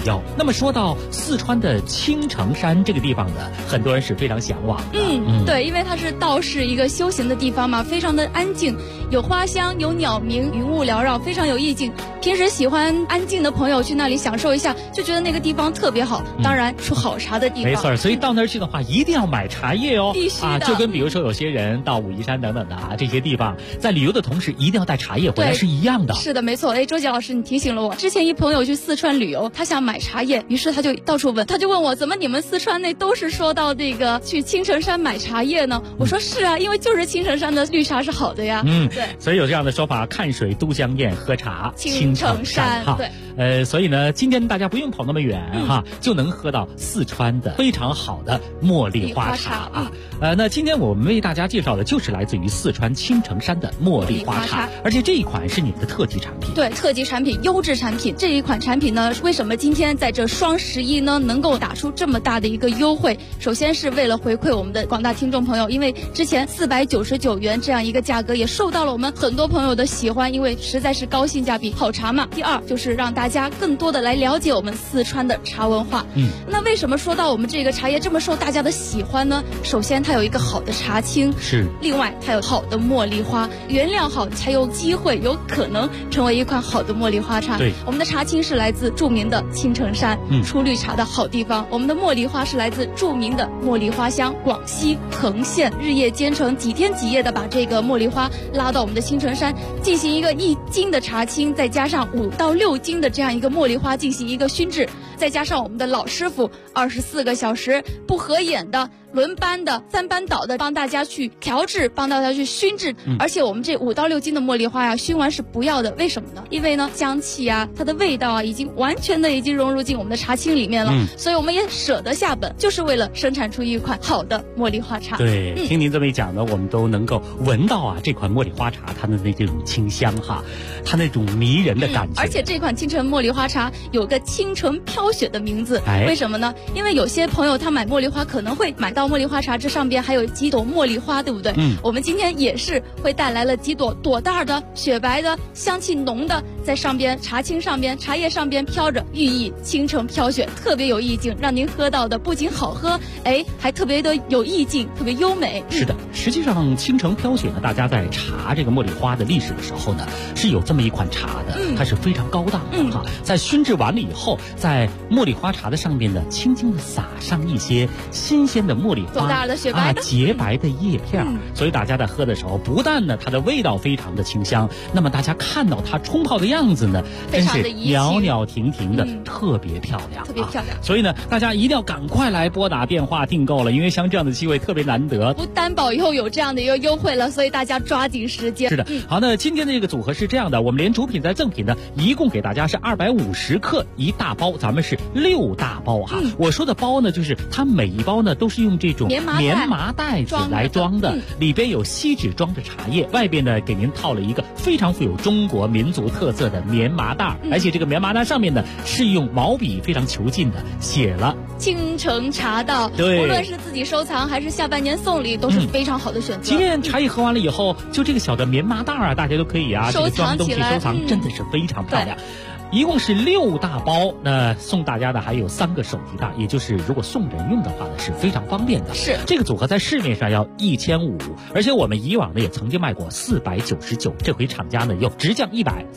么说到四川的青城山这个地方呢，很多人是非常向往的。 对，因为它是道士一个修行的地方嘛，非常的安静，有花香，有鸟鸣，云雾缭绕，非常有意境。平时喜欢安静的朋友去那里享受一下，就觉得那个地方特别好。当然，出好茶的地方。 没错，所以到那儿去的话，一定要买茶叶哦。 必须的。 就跟比如说有些人到武夷山等等的这些地方，在旅游的同时一定要带茶叶回来是一样的。 是的，没错。周杰老师，你提醒了我。之前一朋友去四川旅游，他想买茶叶，于是他就到处问，他就问我，怎么你们四川那都是说到这个去青城山买茶叶呢？我说是啊，因为就是青城山的绿茶是好的呀。对。 所以有这样的说法，看水都江堰，喝茶青城山。 对。所以呢，今天大家不用跑那么远就能喝到四川的非常好的茉莉花茶啊。那今天我们为大家介绍的就是来自于四川青城山的茉莉花茶，而且这一款是你们的特级产品。 对，特级产品，优质产品。这一款产品呢，为什么今天在这双11呢能够打出这么大的一个优惠？首先是为了回馈我们的广大听众朋友，因为之前499元这样一个价格也受到了我们很多朋友的喜欢，因为实在是高性价比，好茶嘛。第二就是让大家更多的来了解我们四川的茶文化。那为什么说到我们这个茶叶这么受大家的喜欢呢？首先它有一个好的茶青，另外它有好的茉莉花，原料好才有机会有可能成为一款好的茉莉花茶。 对， 我们的茶青是来自著名的青城山，出绿茶的好地方。我们的茉莉花是来自著名的茉莉花乡广西彭县，日夜兼程，几天几夜的把这个茉莉花拉到我们的青城山，进行一个1斤的茶青，再加上5到6斤的这样一个茉莉花进行一个熏制，再加上我们的老师傅24个小时不合眼的轮班的3班倒的帮大家去调制，帮大家去熏制。而且我们这5到6斤的茉莉花呀，熏完是不要的，为什么呢？因为呢香气啊，它的味道啊，已经完全的融入进我们的茶青里面了。所以我们也舍得下本，就是为了生产出一款好的茉莉花茶。 对，听您这么一讲呢，我们都能够闻到这款茉莉花茶它的那种清香它那种迷人的感觉。 而且这款青城茉莉花茶有个青城飘雪的名字，为什么呢？因为有些朋友他买茉莉花可能会买到茉莉花茶，这上边还有几朵茉莉花，对不对？我们今天也是会带来了几朵朵大的、雪白的、香气浓的，在上边茶青上边、茶叶上边飘着，寓意青城飘雪，特别有意境，让您喝到的不仅好喝，还特别的有意境，特别优美。 是的，实际上青城飘雪呢，大家在查这个茉莉花的历史的时候呢，是有这么一款茶的，它是非常高档的在熏制完了以后，在茉莉花茶的上面呢，轻轻的撒上一些新鲜的茉莉花， 大的雪白的洁白的叶片，所以大家在喝的时候，不但呢它的味道非常的清香，那么大家看到它冲泡的样子呢，真是袅袅婷婷的，特别漂亮， 特别漂亮。 所以呢，大家一定要赶快来拨打电话订购了，因为像这样的机会特别难得， 不担保以后有这样的一个优惠了，所以大家抓紧时间。 是的，好，那今天的这个组合是这样的，我们连主品带赠品呢，一共给大家是250克一大包，咱们是6大包我说的包呢，就是它每一包呢都是用这种棉麻袋子来装的，里边有锡纸装着茶叶，外边呢给您套了一个非常富有中国民族特色的棉麻袋，而且这个棉麻袋上面呢是用毛笔非常遒劲的写了青城茶道，无论是自己收藏还是下半年送礼，都是非常好的选择。 即便茶叶喝完了以后，就这个小的棉麻袋大家都可以收藏起来， 收藏真的是非常漂亮。一共是6大包，那送大家的还有3个手提袋，也就是如果送人用的话呢，是非常方便的。 是这个组合在市面上要1500，而且我们以往呢也曾经卖过499，这回厂家呢又直降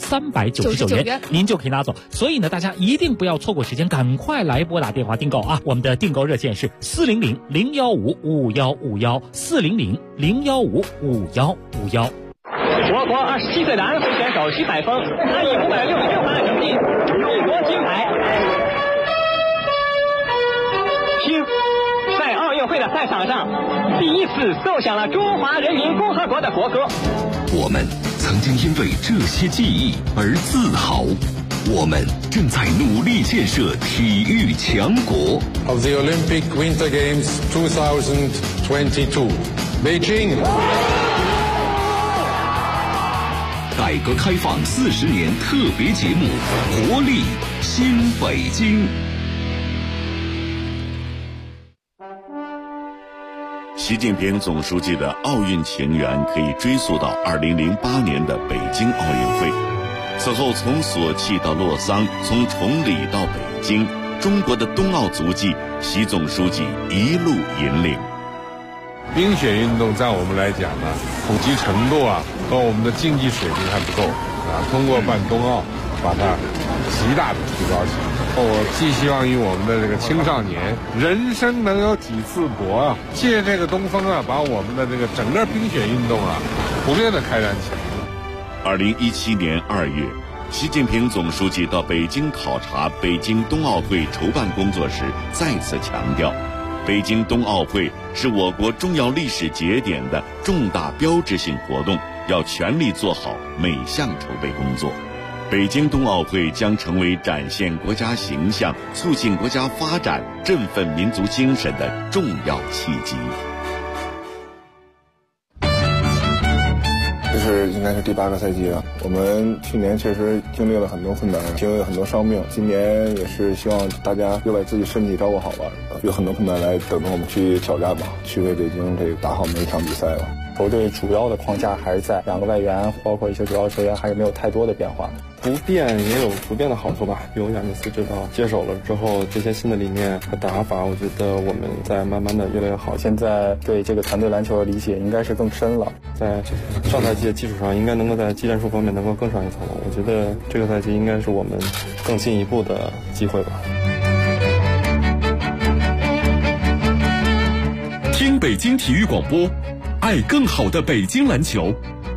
100，399元，您就可以拿走。所以呢，大家一定不要错过时间，赶快来拨打电话订购啊！我们的订购热线是400-015-5151，400-015-5151。 我国27岁的安徽选手徐海峰，他以566分的成绩勇夺金牌。听，在奥运会的赛场上，第一次奏响了中华人民共和国的国歌。 我们曾经因为这些记忆而自豪，我们正在努力建设体育强国。 Of the Olympic Winter Games 2022, Beijing。 改革开放40年特别节目《活力新北京》。 习近平总书记的奥运情缘可以追溯到2008年的北京奥运会。此后从索契到洛桑，从崇礼到北京， 中国的冬奥足迹，习总书记一路引领。 冰雪运动在我们来讲呢，普及程度啊和我们的竞技水平还不够啊。通过办冬奥，把它极大的提高起来。我寄希望于我们的这个青少年，人生能有几次搏啊！借这个东风啊，把我们的这个整个冰雪运动啊，普遍的开展起来。 2017年2月，习近平总书记到北京考察北京冬奥会筹办工作时，再次强调，北京冬奥会是我国重要历史节点的重大标志性活动，要全力做好每项筹备工作。北京冬奥会将成为展现国家形象、促进国家发展、振奋民族精神的重要契机。 这是应该是第8个赛季了。我们去年确实经历了很多困难，经历了很多伤病。今年也是希望大家又把自己身体照顾好吧，有很多困难来等着我们去挑战吧，去为北京这个打好每一场比赛吧。 球队主要的框架还是在2个外援，包括一些主要球员，还是没有太多的变化。 不变也有不变的好处吧。有亚尼斯指导接手了之后，这些新的理念和打法，我觉得我们在慢慢的越来越好。 现在对这个团队篮球的理解应该是更深了， 在上赛季的基础上，应该能够在技战术方面能够更上一层楼。我觉得这个赛季应该是我们更进一步的机会吧。 听北京体育广播，爱更好的北京篮球。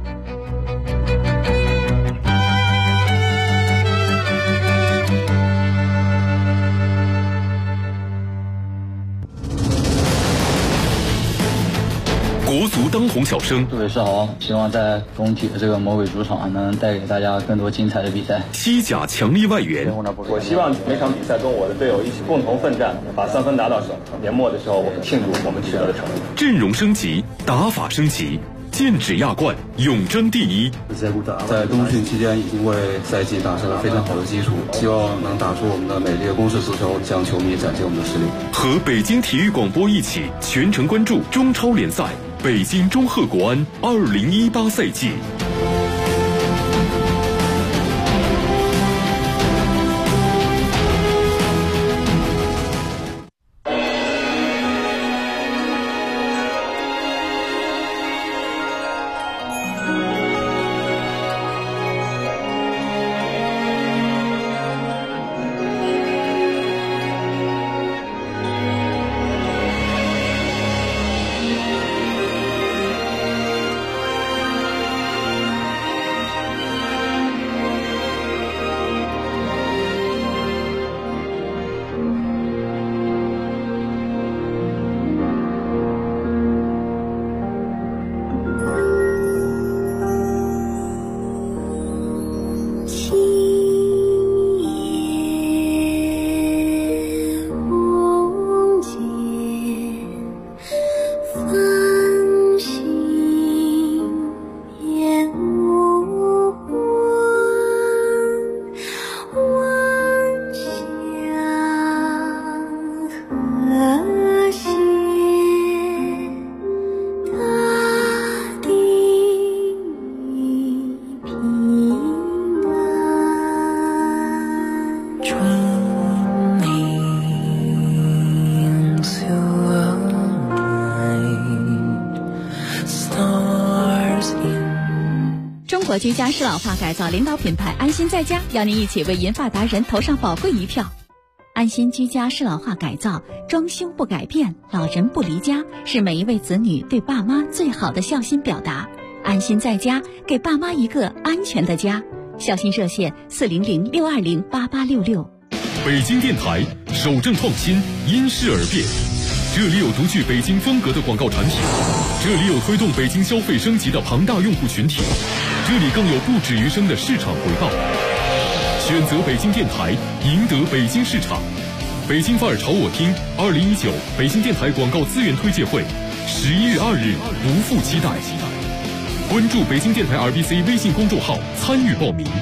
国足当红小生， 各位是好，希望在工体的这个魔鬼主场能带给大家更多精彩的比赛。 西甲强力外援， 我希望每场比赛跟我的队友一起共同奋战，把3分拿到手。年末的时候，我们庆祝我们取得的成绩。 阵容升级，打法升级，剑指亚冠，永争第一。 在冬训期间已经为赛季打下了非常好的基础，希望能打出我们的美丽的攻势足球，向球迷展现我们的实力。 和北京体育广播一起全程关注中超联赛。北京中赫国安2018赛季。 国居家适老化改造领导品牌安心在家邀您一起为银发达人投上宝贵一票。安心居家适老化改造，装修不改变，老人不离家，是每一位子女对爸妈最好的孝心表达。安心在家，给爸妈一个安全的家。孝心热线400-620-8866。 北京电台守正创新，因势而变。这里有独具北京风格的广告产品，这里有推动北京消费升级的庞大用户群体，这里更有不止余生的市场回报。选择北京电台，赢得北京市场。北京范儿朝我听2019北京电台广告资源推介会，11月2日不负期待。关注北京电台 RBC 微信公众号参与报名。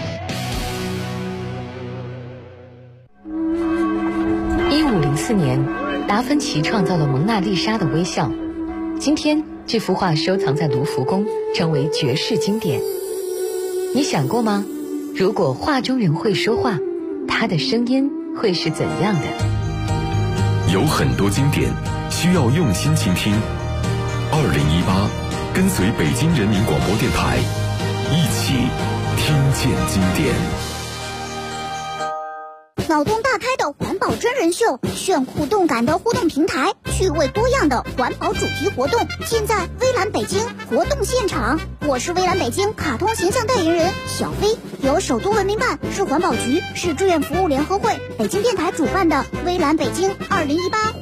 1504年，达芬奇创造了蒙娜丽莎的微笑。今天，这幅画收藏在卢浮宫，成为绝世经典。你想过吗？如果画中人会说话，他的声音会是怎样的？ 有很多经典需要用心倾听。2018，跟随北京人民广播电台，一起听见经典。 脑洞大开的环保真人秀，炫酷动感的互动平台，趣味多样的环保主题活动，尽在微蓝北京活动现场。我是微蓝北京卡通形象代言人小飞，由首都文明办、市环保局、市志愿服务联合会、北京电台主办的微蓝北京2018